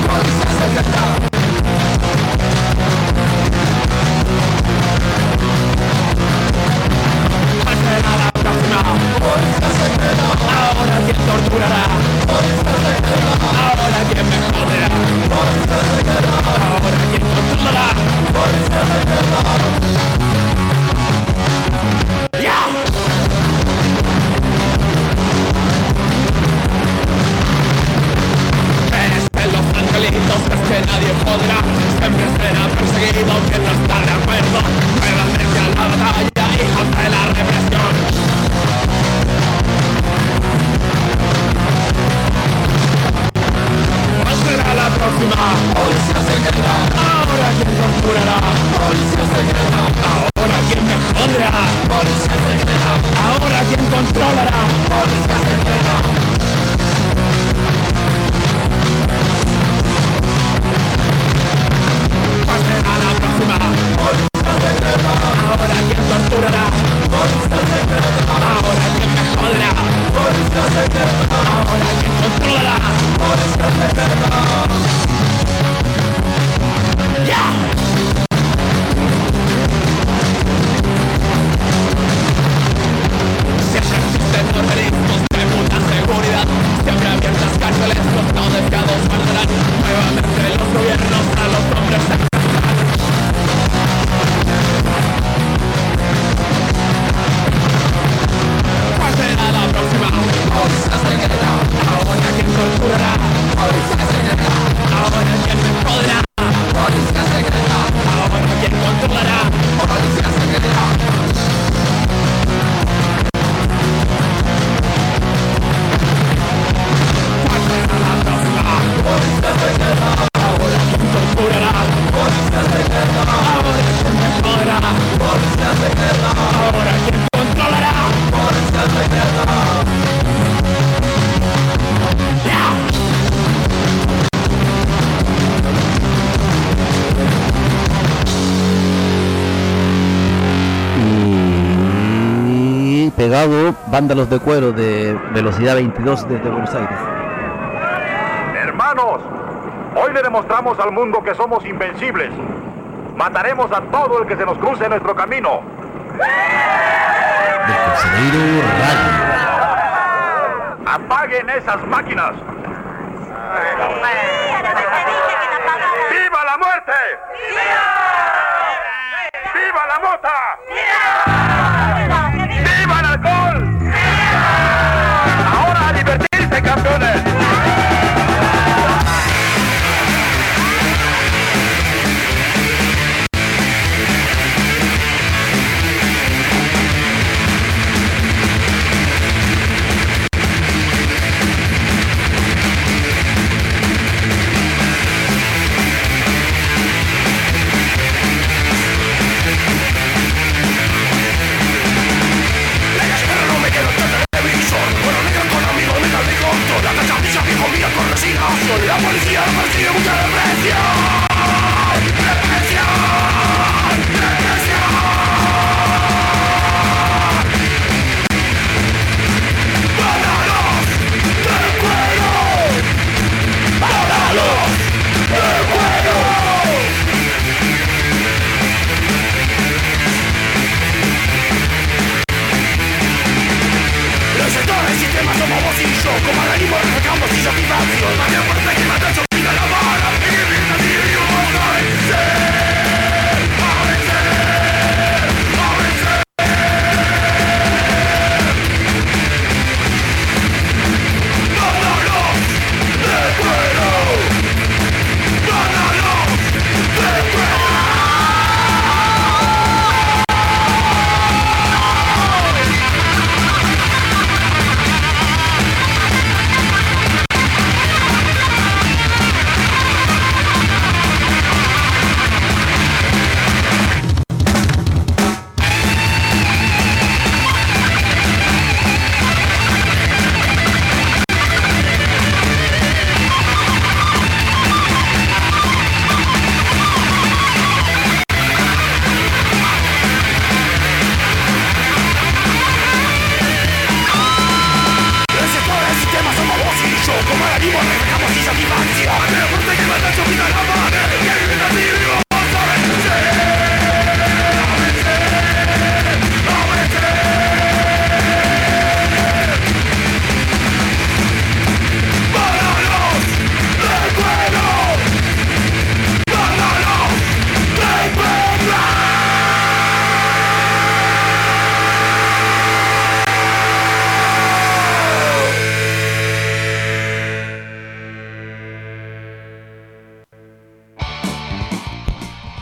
¿Cuál será la próxima? Ahora quien torturará, ahora quien me joderá, ahora quien controlará. ¡Ya! Es de los angelitos, es que nadie podrá, siempre será perseguido quien no está de acuerdo. Nuevamente a la batalla, hijos de la represión. ¿Cuál será la próxima? Policía secreta. Ahora quien torturará. Policía secreta. Ahora quien me joderá. Policía secreta. Ahora quien controlará. Policía secreta. ¿Cuál será la próxima? Policía secreta. Ahora quien torturará. Policía secreta. Ahora quien me joderá. Policía secreta. Ahora quien controlará. Policía secreta. ¡Ya! Siempre existen organismos de puta seguridad, siempre abiertas cárceles, los no deseados guardarán. Nuevamente los gobiernos a los hombres se castigarán. ¿Cuál será la próxima? Policía secreta. Ahora quien torturará. Policía secreta. Ahora quien me joderá. Policía secreta. Ahora quien controlará. Policía secreta. ¿Cuál será la próxima? Policía secreta. Ahora quien torturará. Policía secreta. Ahora quien me joderá. Policía secreta. Ahora quien controlará. Policía secreta. Y pegado, Vándalos de Cuero de Velocidad veintidós desde Buenos Aires. Hermanos, hoy le demostramos al mundo que somos invencibles. Mataremos a todo el que se nos cruce en nuestro camino. Del Conselheiro Radio. ¡Apaguen esas máquinas! ¡Viva la muerte! ¡Viva la mota! ¡Viva el alcohol! ¡Ahora a divertirse, campeones!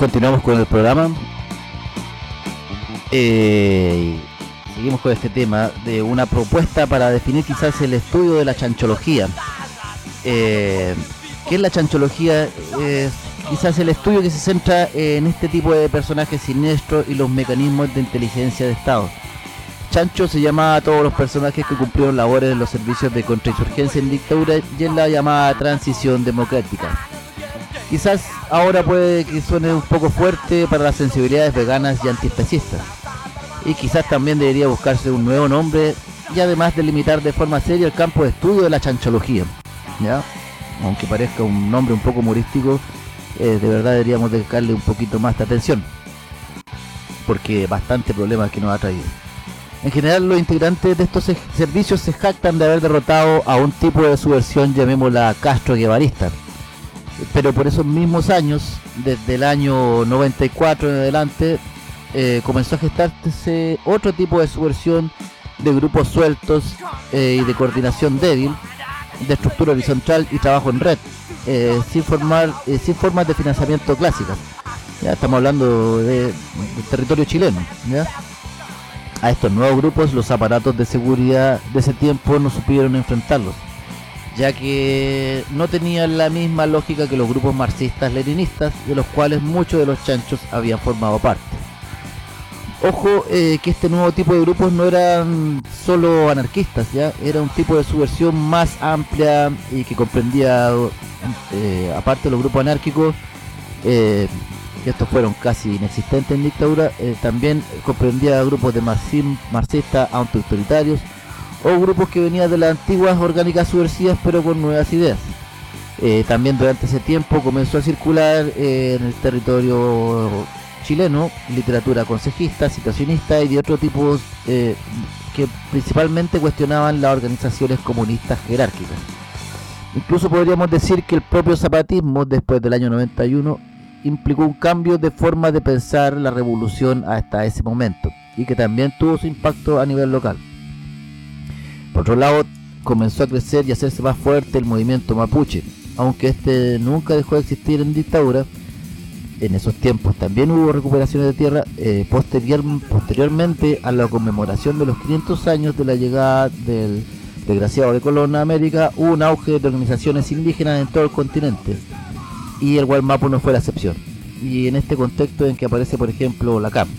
Continuamos con el programa. Eh, seguimos con este tema de una propuesta para definir quizás el estudio de la chanchología. Eh, ¿Qué es la chanchología? Eh, quizás el estudio que se centra en este tipo de personajes siniestros y los mecanismos de inteligencia de Estado. Chancho se llama a todos los personajes que cumplieron labores en los servicios de contrainsurgencia en dictadura y en la llamada transición democrática. Quizás ahora puede que suene un poco fuerte para las sensibilidades veganas y antiespecistas. Y quizás también debería buscarse un nuevo nombre y además delimitar de forma seria el campo de estudio de la chanchología, ¿ya? Aunque parezca un nombre un poco humorístico, eh, de verdad deberíamos dedicarle un poquito más de atención, porque bastante problemas que nos ha traído. En general, los integrantes de estos servicios se jactan de haber derrotado a un tipo de subversión, llamémosla Castro Guevarista. Pero por esos mismos años, desde el año noventa y cuatro en adelante, eh, comenzó a gestarse otro tipo de subversión de grupos sueltos eh, y de coordinación débil, de estructura horizontal y trabajo en red, eh, sin formar, eh, sin formas de financiamiento clásicas. Ya estamos hablando de, de territorio chileno, ¿ya? A estos nuevos grupos los aparatos de seguridad de ese tiempo no supieron enfrentarlos, ya que no tenían la misma lógica que los grupos marxistas-leninistas, de los cuales muchos de los chanchos habían formado parte. Ojo, eh, que este nuevo tipo de grupos no eran solo anarquistas, ya era un tipo de subversión más amplia y que comprendía, eh, aparte de los grupos anárquicos, eh, que estos fueron casi inexistentes en dictadura, eh, también comprendía grupos de marxism, marxistas autoritarios o grupos que venían de las antiguas orgánicas subversivas pero con nuevas ideas. Eh, también durante ese tiempo comenzó a circular eh, en el territorio chileno literatura consejista, situacionista y de otros tipos eh, que principalmente cuestionaban las organizaciones comunistas jerárquicas. Incluso podríamos decir que el propio zapatismo después del año noventa y uno implicó un cambio de forma de pensar la revolución hasta ese momento y que también tuvo su impacto a nivel local. Por otro lado, comenzó a crecer y a hacerse más fuerte el movimiento mapuche, aunque este nunca dejó de existir en dictadura. En esos tiempos también hubo recuperaciones de tierra. Eh, posterior, posteriormente a la conmemoración de los quinientos años de la llegada del desgraciado de Colón a América, hubo un auge de organizaciones indígenas en todo el continente, y el Gualmapu no fue la excepción. Y en este contexto en que aparece, por ejemplo, la C A M.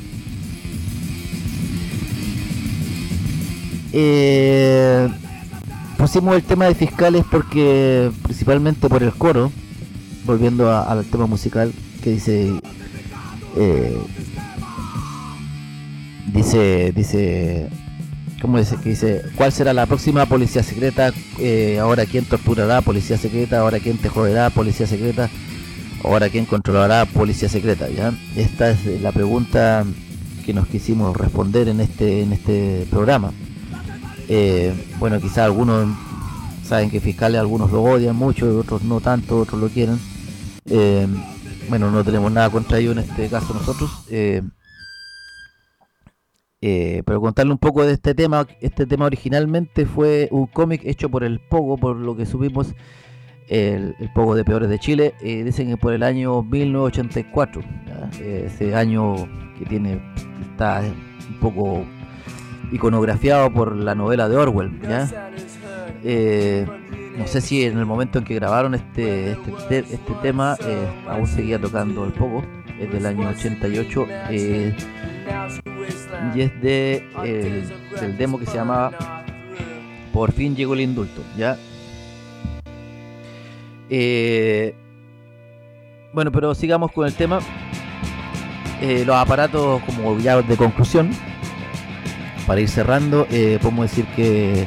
Eh, pusimos el tema de fiscales porque, principalmente por el coro, volviendo a, al tema musical, que dice, eh, dice, dice, ¿cómo dice? Que dice, ¿cuál será la próxima policía secreta? Eh, ahora quién torturará, policía secreta. Ahora quién te joderá, policía secreta. Ahora quién controlará, policía secreta. ¿Ya? Esta es la pregunta que nos quisimos responder en este, en este programa. Eh, bueno, quizás algunos saben que fiscales, algunos lo odian mucho, otros no tanto, otros lo quieren. Eh, bueno, no tenemos nada contra ellos en este caso nosotros. Eh, eh, pero contarle un poco de este tema. Este tema originalmente fue un cómic hecho por el Pogo, por lo que supimos, el, el Pogo de Peores de Chile. Eh, dicen que por el año mil novecientos ochenta y cuatro, eh, ese año que tiene, está un poco iconografiado por la novela de Orwell, ¿ya? Eh, no sé si en el momento en que grabaron este este, este tema eh, aún seguía tocando el Pogo. Es del año ochenta y ocho, eh, y es de eh, del demo que se llama Por fin llegó el indulto, ¿ya? Eh, bueno, pero sigamos con el tema. Eh, los aparatos, como ya de conclusión, para ir cerrando, eh, podemos decir que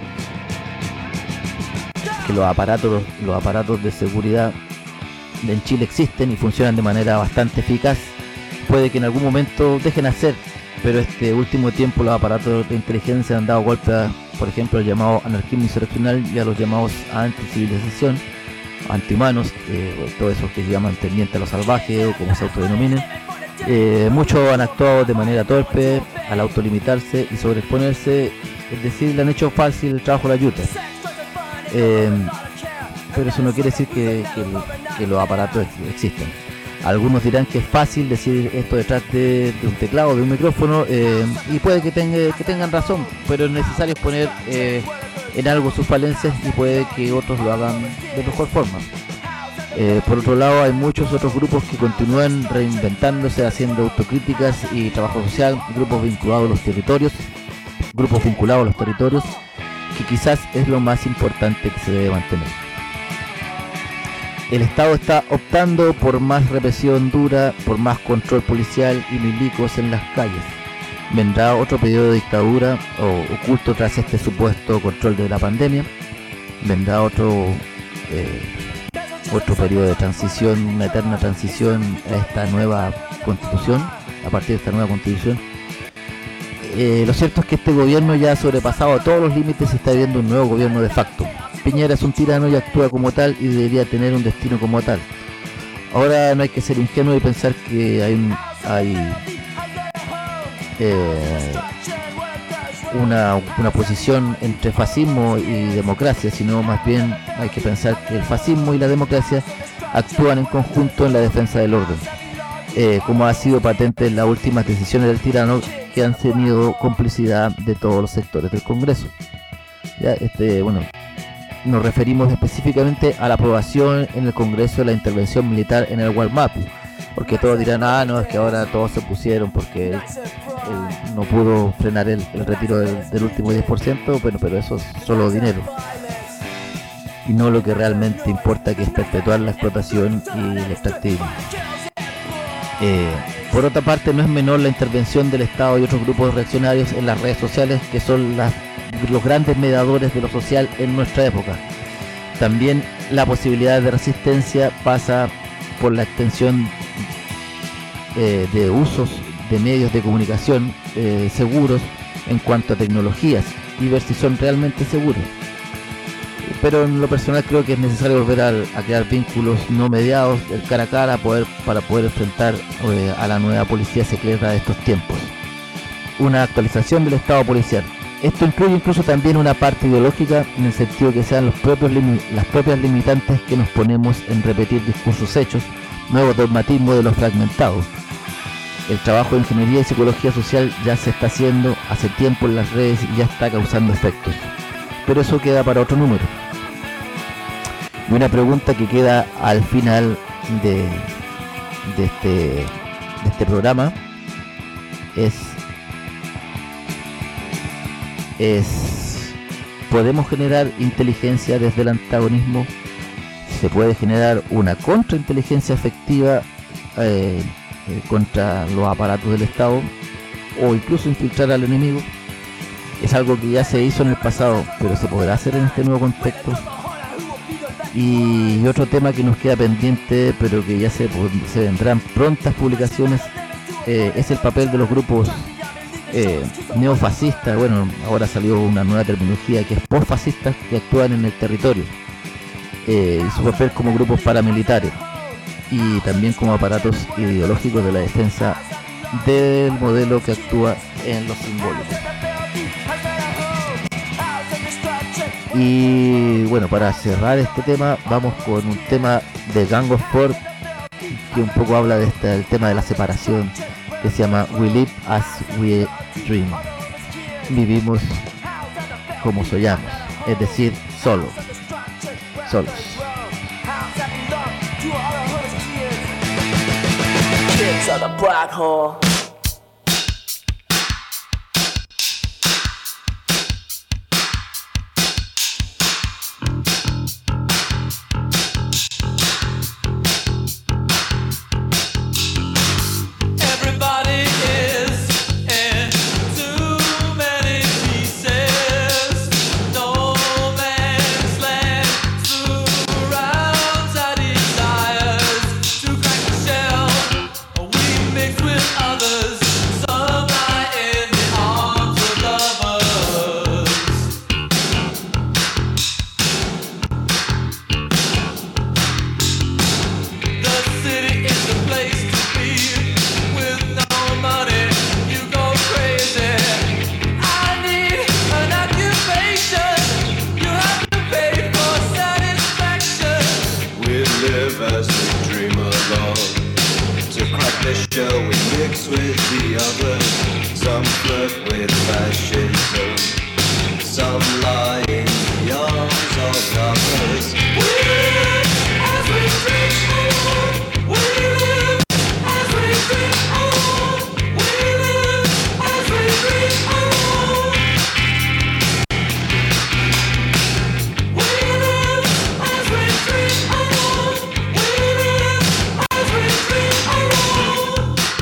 que los aparatos los aparatos de seguridad en Chile existen y funcionan de manera bastante eficaz. Puede que en algún momento dejen de hacer, pero este último tiempo los aparatos de inteligencia han dado golpe a, por ejemplo, al llamado anarquismo insurreccional y a los llamados anticivilización, antihumanos, eh, todos esos que se llaman tendientes a lo salvaje o como se autodenominen. Eh, muchos han actuado de manera torpe al autolimitarse y sobreexponerse, es decir, le han hecho fácil el trabajo a la yuta. Eh, pero eso no quiere decir que, que, que los aparatos existen. Algunos dirán que es fácil decir esto detrás de, de un teclado, de un micrófono, eh, y puede que, tenga, que tengan razón, pero es necesario exponer eh, en algo sus falencias y puede que otros lo hagan de mejor forma. Eh, por otro lado, hay muchos otros grupos que continúan reinventándose, haciendo autocríticas y trabajo social, grupos vinculados a los territorios, grupos vinculados a los territorios, que quizás es lo más importante que se debe mantener. El Estado está optando por más represión dura, por más control policial y milicos en las calles. Vendrá otro periodo de dictadura o oculto tras este supuesto control de la pandemia. Vendrá otro eh, otro periodo de transición, una eterna transición a esta nueva constitución, a partir de esta nueva constitución. Eh, lo cierto es que este gobierno ya ha sobrepasado todos los límites y está viviendo un nuevo gobierno de facto. Piñera es un tirano y actúa como tal y debería tener un destino como tal. Ahora no hay que ser ingenuo y pensar que hay, un, hay eh, una, una posición entre fascismo y democracia, sino más bien hay que pensar que el fascismo y la democracia actúan en conjunto en la defensa del orden, eh, como ha sido patente en las últimas decisiones del tirano, que han tenido complicidad de todos los sectores del Congreso. Ya, este, bueno, nos referimos específicamente a la aprobación en el Congreso de la intervención militar en el Gualmapu, porque todos dirán, ah, no, es que ahora todos se pusieron porque él, él no pudo frenar el, el retiro del, del último diez por ciento, bueno, pero eso es solo dinero. Y no lo que realmente importa, que es perpetuar la explotación y el extractivismo. Eh, por otra parte, no es menor la intervención del Estado y otros grupos reaccionarios en las redes sociales, que son las los grandes mediadores de lo social en nuestra época. También la posibilidad de resistencia pasa por la extensión eh, de usos de medios de comunicación eh, seguros en cuanto a tecnologías y ver si son realmente seguros. Pero en lo personal creo que es necesario volver a, a crear vínculos no mediados, el cara a cara, poder, para poder enfrentar eh, a la nueva policía secreta de estos tiempos. Una actualización del Estado policial. Esto incluye incluso también una parte ideológica, en el sentido que sean los propios las propias limitantes que nos ponemos en repetir discursos hechos, nuevos dogmatismos de los fragmentados. El trabajo de ingeniería y psicología social ya se está haciendo hace tiempo en las redes y ya está causando efectos. Pero eso queda para otro número. Y una pregunta que queda al final de, de, este, de este programa es... es ¿podemos generar inteligencia desde el antagonismo? ¿Se puede generar una contrainteligencia efectiva eh, eh, contra los aparatos del Estado, o incluso infiltrar al enemigo? Es algo que ya se hizo en el pasado, pero se podrá hacer en este nuevo contexto. Y otro tema que nos queda pendiente, pero que ya se, se vendrán prontas publicaciones, eh, es el papel de los grupos Eh, neofascistas. Bueno, ahora salió una nueva terminología que es postfascistas, que actúan en el territorio, eh, y su papel como grupos paramilitares y también como aparatos ideológicos de la defensa del modelo que actúa en los simbólicos. Y bueno, para cerrar este tema vamos con un tema de Gang of Four que un poco habla de este, el tema de la separación, que se llama We Live as We Dream. Vivimos como soñamos, es decir, solo, solos. Kids of the black hole. With other lovers, some flirt with fascism, some lie in the arms of lovers. We live as we dream alone. We live as we dream alone. We live as we dream alone. We live as we dream alone. We live as we dream alone.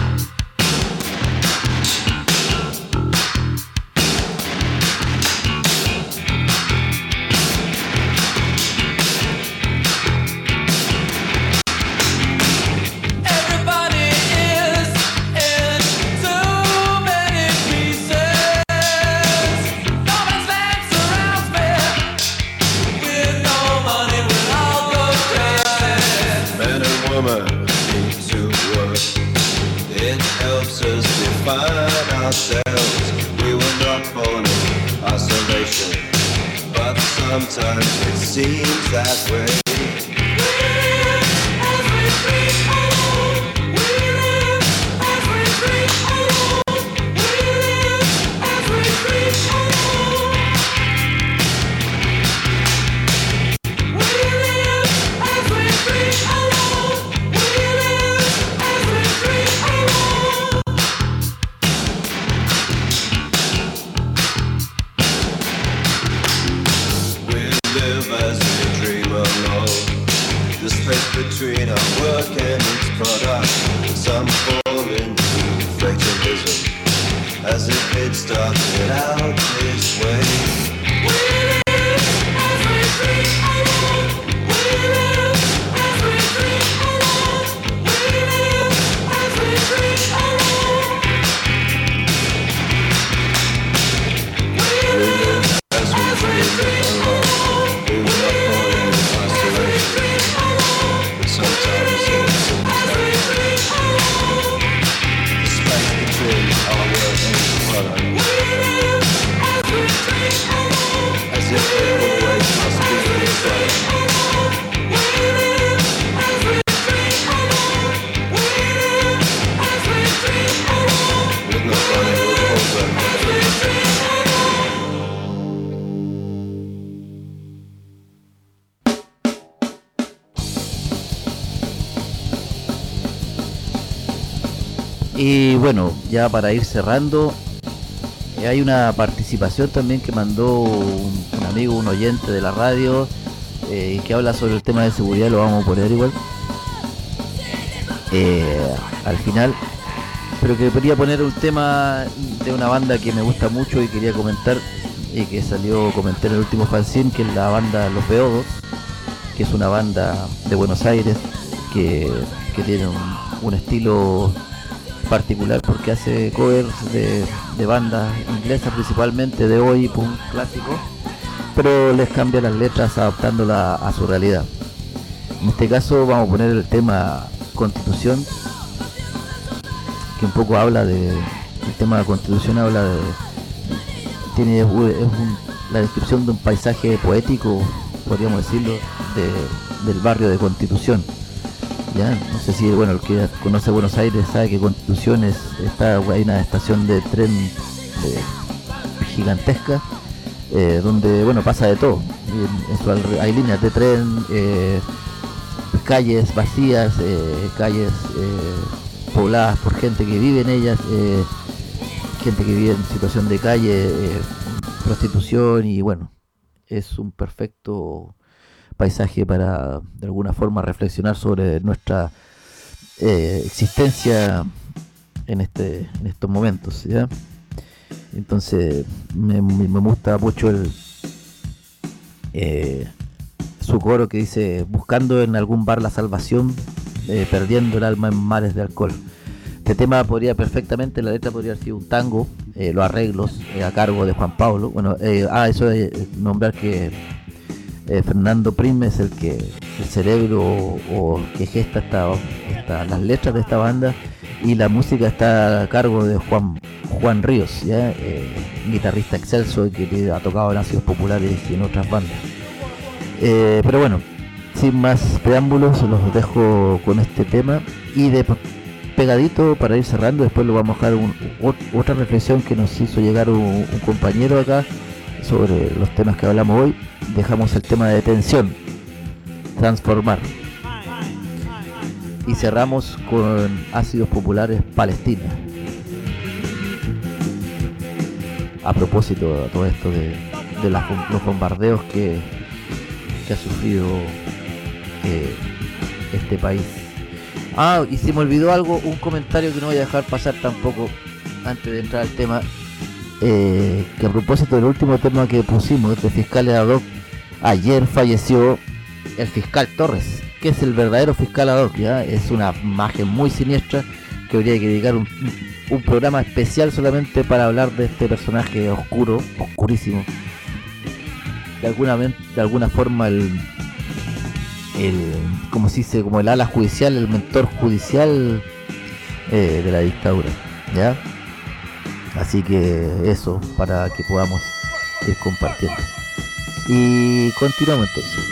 Everybody is in too many pieces. No man's land surrounds me. With no money, we'll all go crazy. Man and woman need to work. It helps us define ourselves. We were not born in isolation, but sometimes it seems that way. We live as we dream alone. We live as we dream alone. We live as we dream alone. We live as we dream alone. We live as we dream alone. We live as we dream alone. The space between our work and its product. Some fall into fatalism, as if it started out this way. We live as we dream alone. We live as we dream alone. We live as we dream alone. We live as we dream alone. We were not born in isolation, but sometimes it seems that way. The space between our work and its product. We live as we dream alone. As if it always must be this way. We live as we dream alone. We live as we dream alone. With no money, we'll hold them. As we dream alone. Y bueno, ya para ir cerrando, eh, hay una participación también que mandó un, un amigo, un oyente de la radio, eh, que habla sobre el tema de seguridad, lo vamos a poner igual eh, al final, pero que quería poner un tema de una banda que me gusta mucho y quería comentar, y que salió, comenté en el último fanzine, que es la banda Los Beodos, que es una banda de Buenos Aires que, que tiene un, un estilo particular porque hace covers de, de bandas inglesas, principalmente de hoy, punk clásico, pero les cambia las letras adaptándolas a su realidad. En este caso vamos a poner el tema Constitución, que un poco habla de, el tema de Constitución habla de, tiene es un, la descripción de un paisaje poético, podríamos decirlo, de, del barrio de Constitución. Ya, no sé si, bueno, el que conoce Buenos Aires sabe que Constitución es, está, hay una estación de tren eh, gigantesca, eh, donde, bueno, pasa de todo. En, en su, hay líneas de tren, eh, calles vacías, eh, calles eh, pobladas por gente que vive en ellas, eh, gente que vive en situación de calle, eh, prostitución, y bueno, es un perfecto paisaje para de alguna forma reflexionar sobre nuestra eh, existencia en este en estos momentos, ¿ya? Entonces me, me gusta mucho el eh, su coro que dice: buscando en algún bar la salvación, eh, perdiendo el alma en mares de alcohol. Este tema podría perfectamente, la letra podría haber sido un tango, eh, los arreglos eh, a cargo de Juan Pablo. Bueno, eh, ah, eso de nombrar que Eh, Fernando Prim es el que el cerebro o, o que gesta esta, esta, las letras de esta banda, y la música está a cargo de Juan Juan Ríos, ¿ya? Eh, guitarrista excelso que ha tocado en Ácidos Populares y en otras bandas. Eh, pero bueno, sin más preámbulos, los dejo con este tema, y de, pegadito para ir cerrando. Después lo vamos a dejar un, ot- otra reflexión que nos hizo llegar un, un compañero acá sobre los temas que hablamos hoy. Dejamos el tema de detención, transformar, y cerramos con Ácidos Populares Palestina. A propósito de todo esto de, de las, los bombardeos que, que ha sufrido eh, este país. Ah, y se me olvidó algo, un comentario que no voy a dejar pasar tampoco antes de entrar al tema, eh, que a propósito del último tema que pusimos de fiscales ad hoc, ayer falleció el fiscal Torres, que es el verdadero fiscal ad hoc, ¿ya? Es una imagen muy siniestra que habría que dedicar un, un programa especial solamente para hablar de este personaje oscuro, oscurísimo. De alguna, de alguna forma el, el como se dice, como el ala judicial, el mentor judicial eh, de la dictadura, ¿ya? Así que eso, para que podamos ir compartiendo. Y continuamos entonces.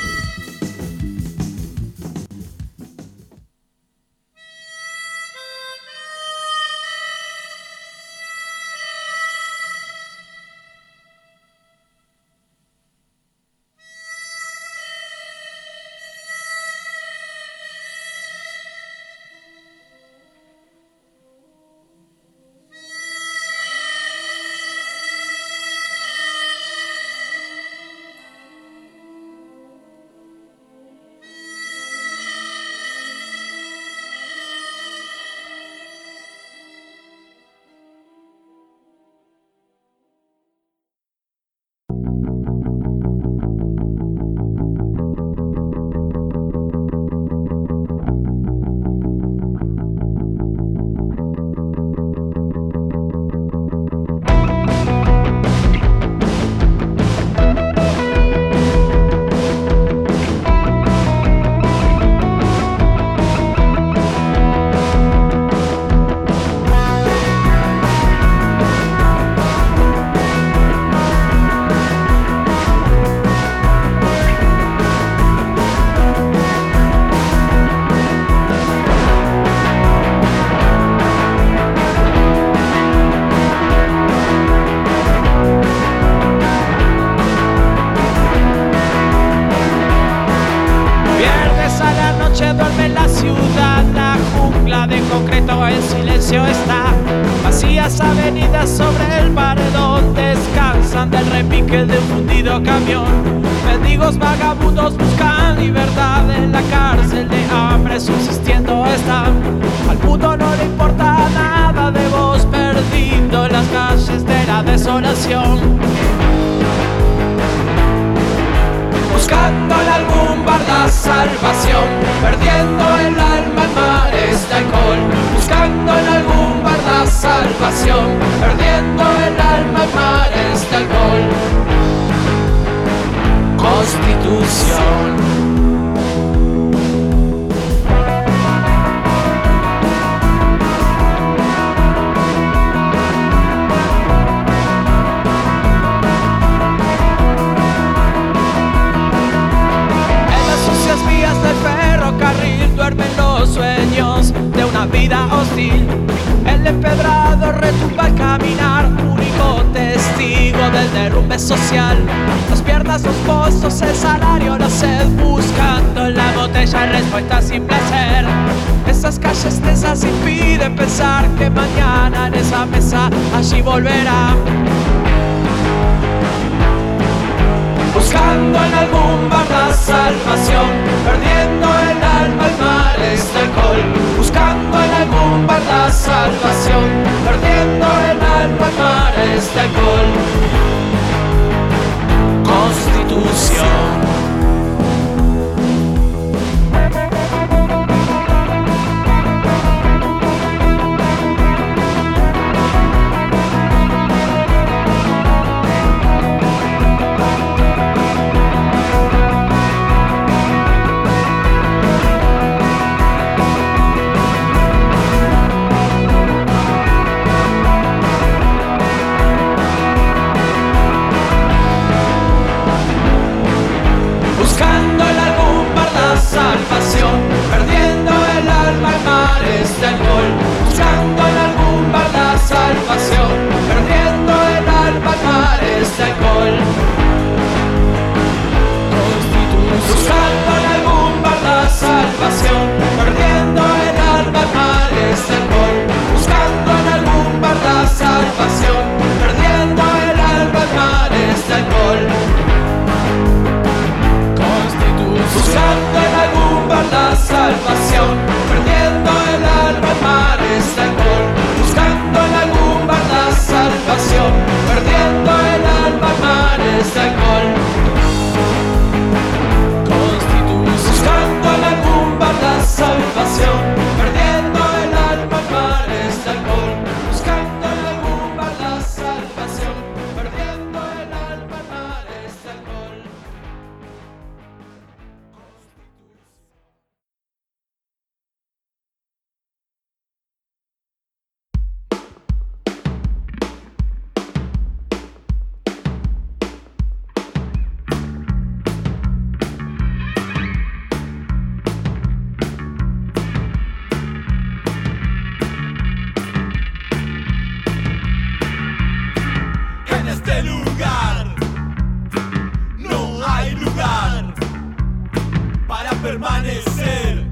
este lugar. No hay lugar para permanecer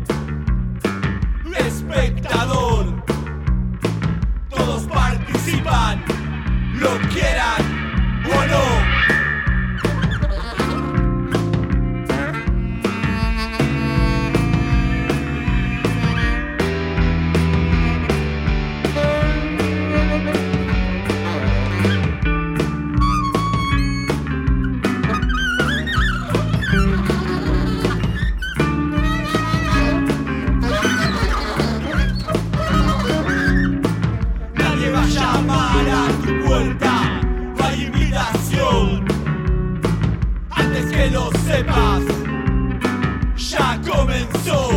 espectador. Todos participan, lo quieran o no. Llamar a tu puerta, no hay invitación. Antes que lo sepas, ya comenzó.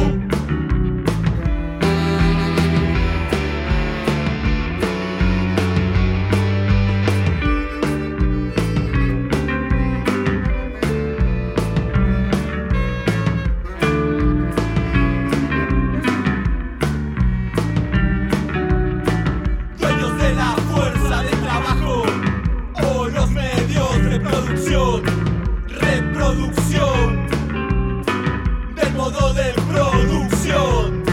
Reproducción del modo de producción.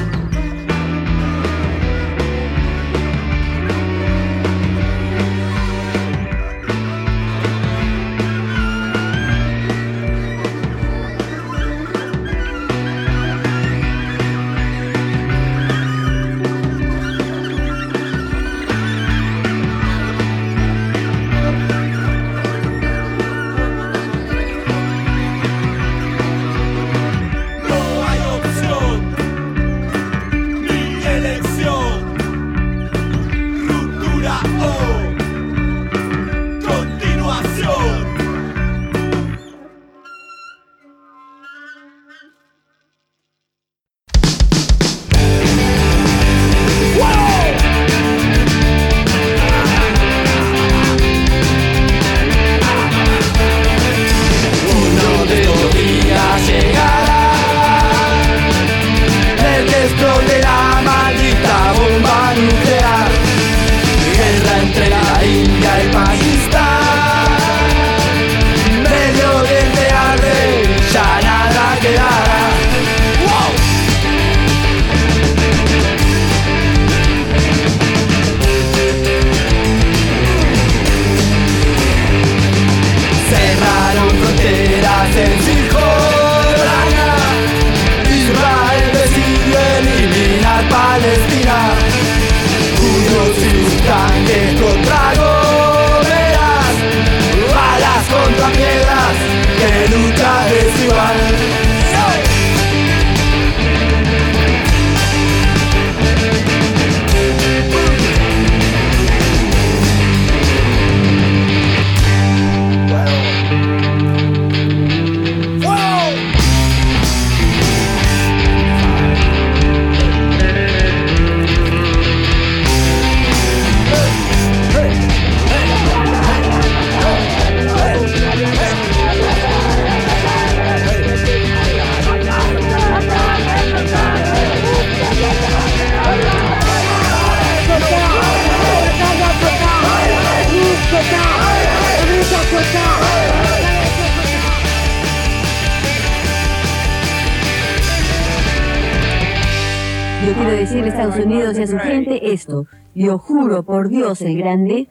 Yo quiero decirle a Estados Unidos y a su gente esto. Yo juro por Dios el Grande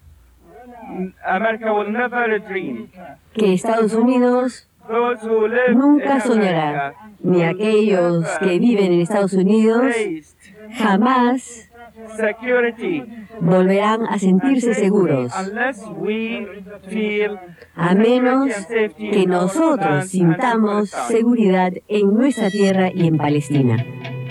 que Estados Unidos nunca soñará, ni aquellos que viven en Estados Unidos jamás volverán a sentirse seguros, a menos que nosotros sintamos seguridad en nuestra tierra y en Palestina.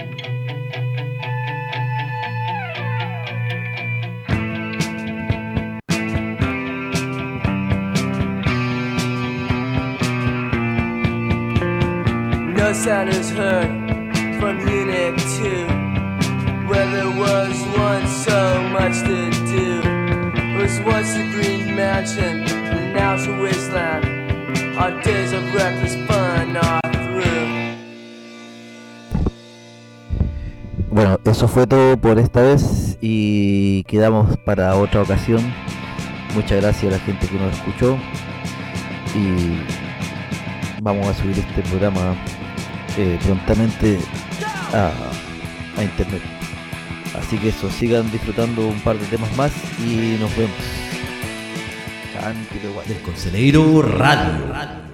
No sound is heard from Unit two, where there was once so much to do. It was once a green mansion, and now it's a wasteland. Our days of reckless fun are through. Bueno, eso fue todo por esta vez y quedamos para otra ocasión Muchas gracias a la gente que nos escuchó y vamos a subir este programa eh, prontamente a, a internet. Así que eso, sigan disfrutando un par de temas más y nos vemos. Desconcedeiro Radio.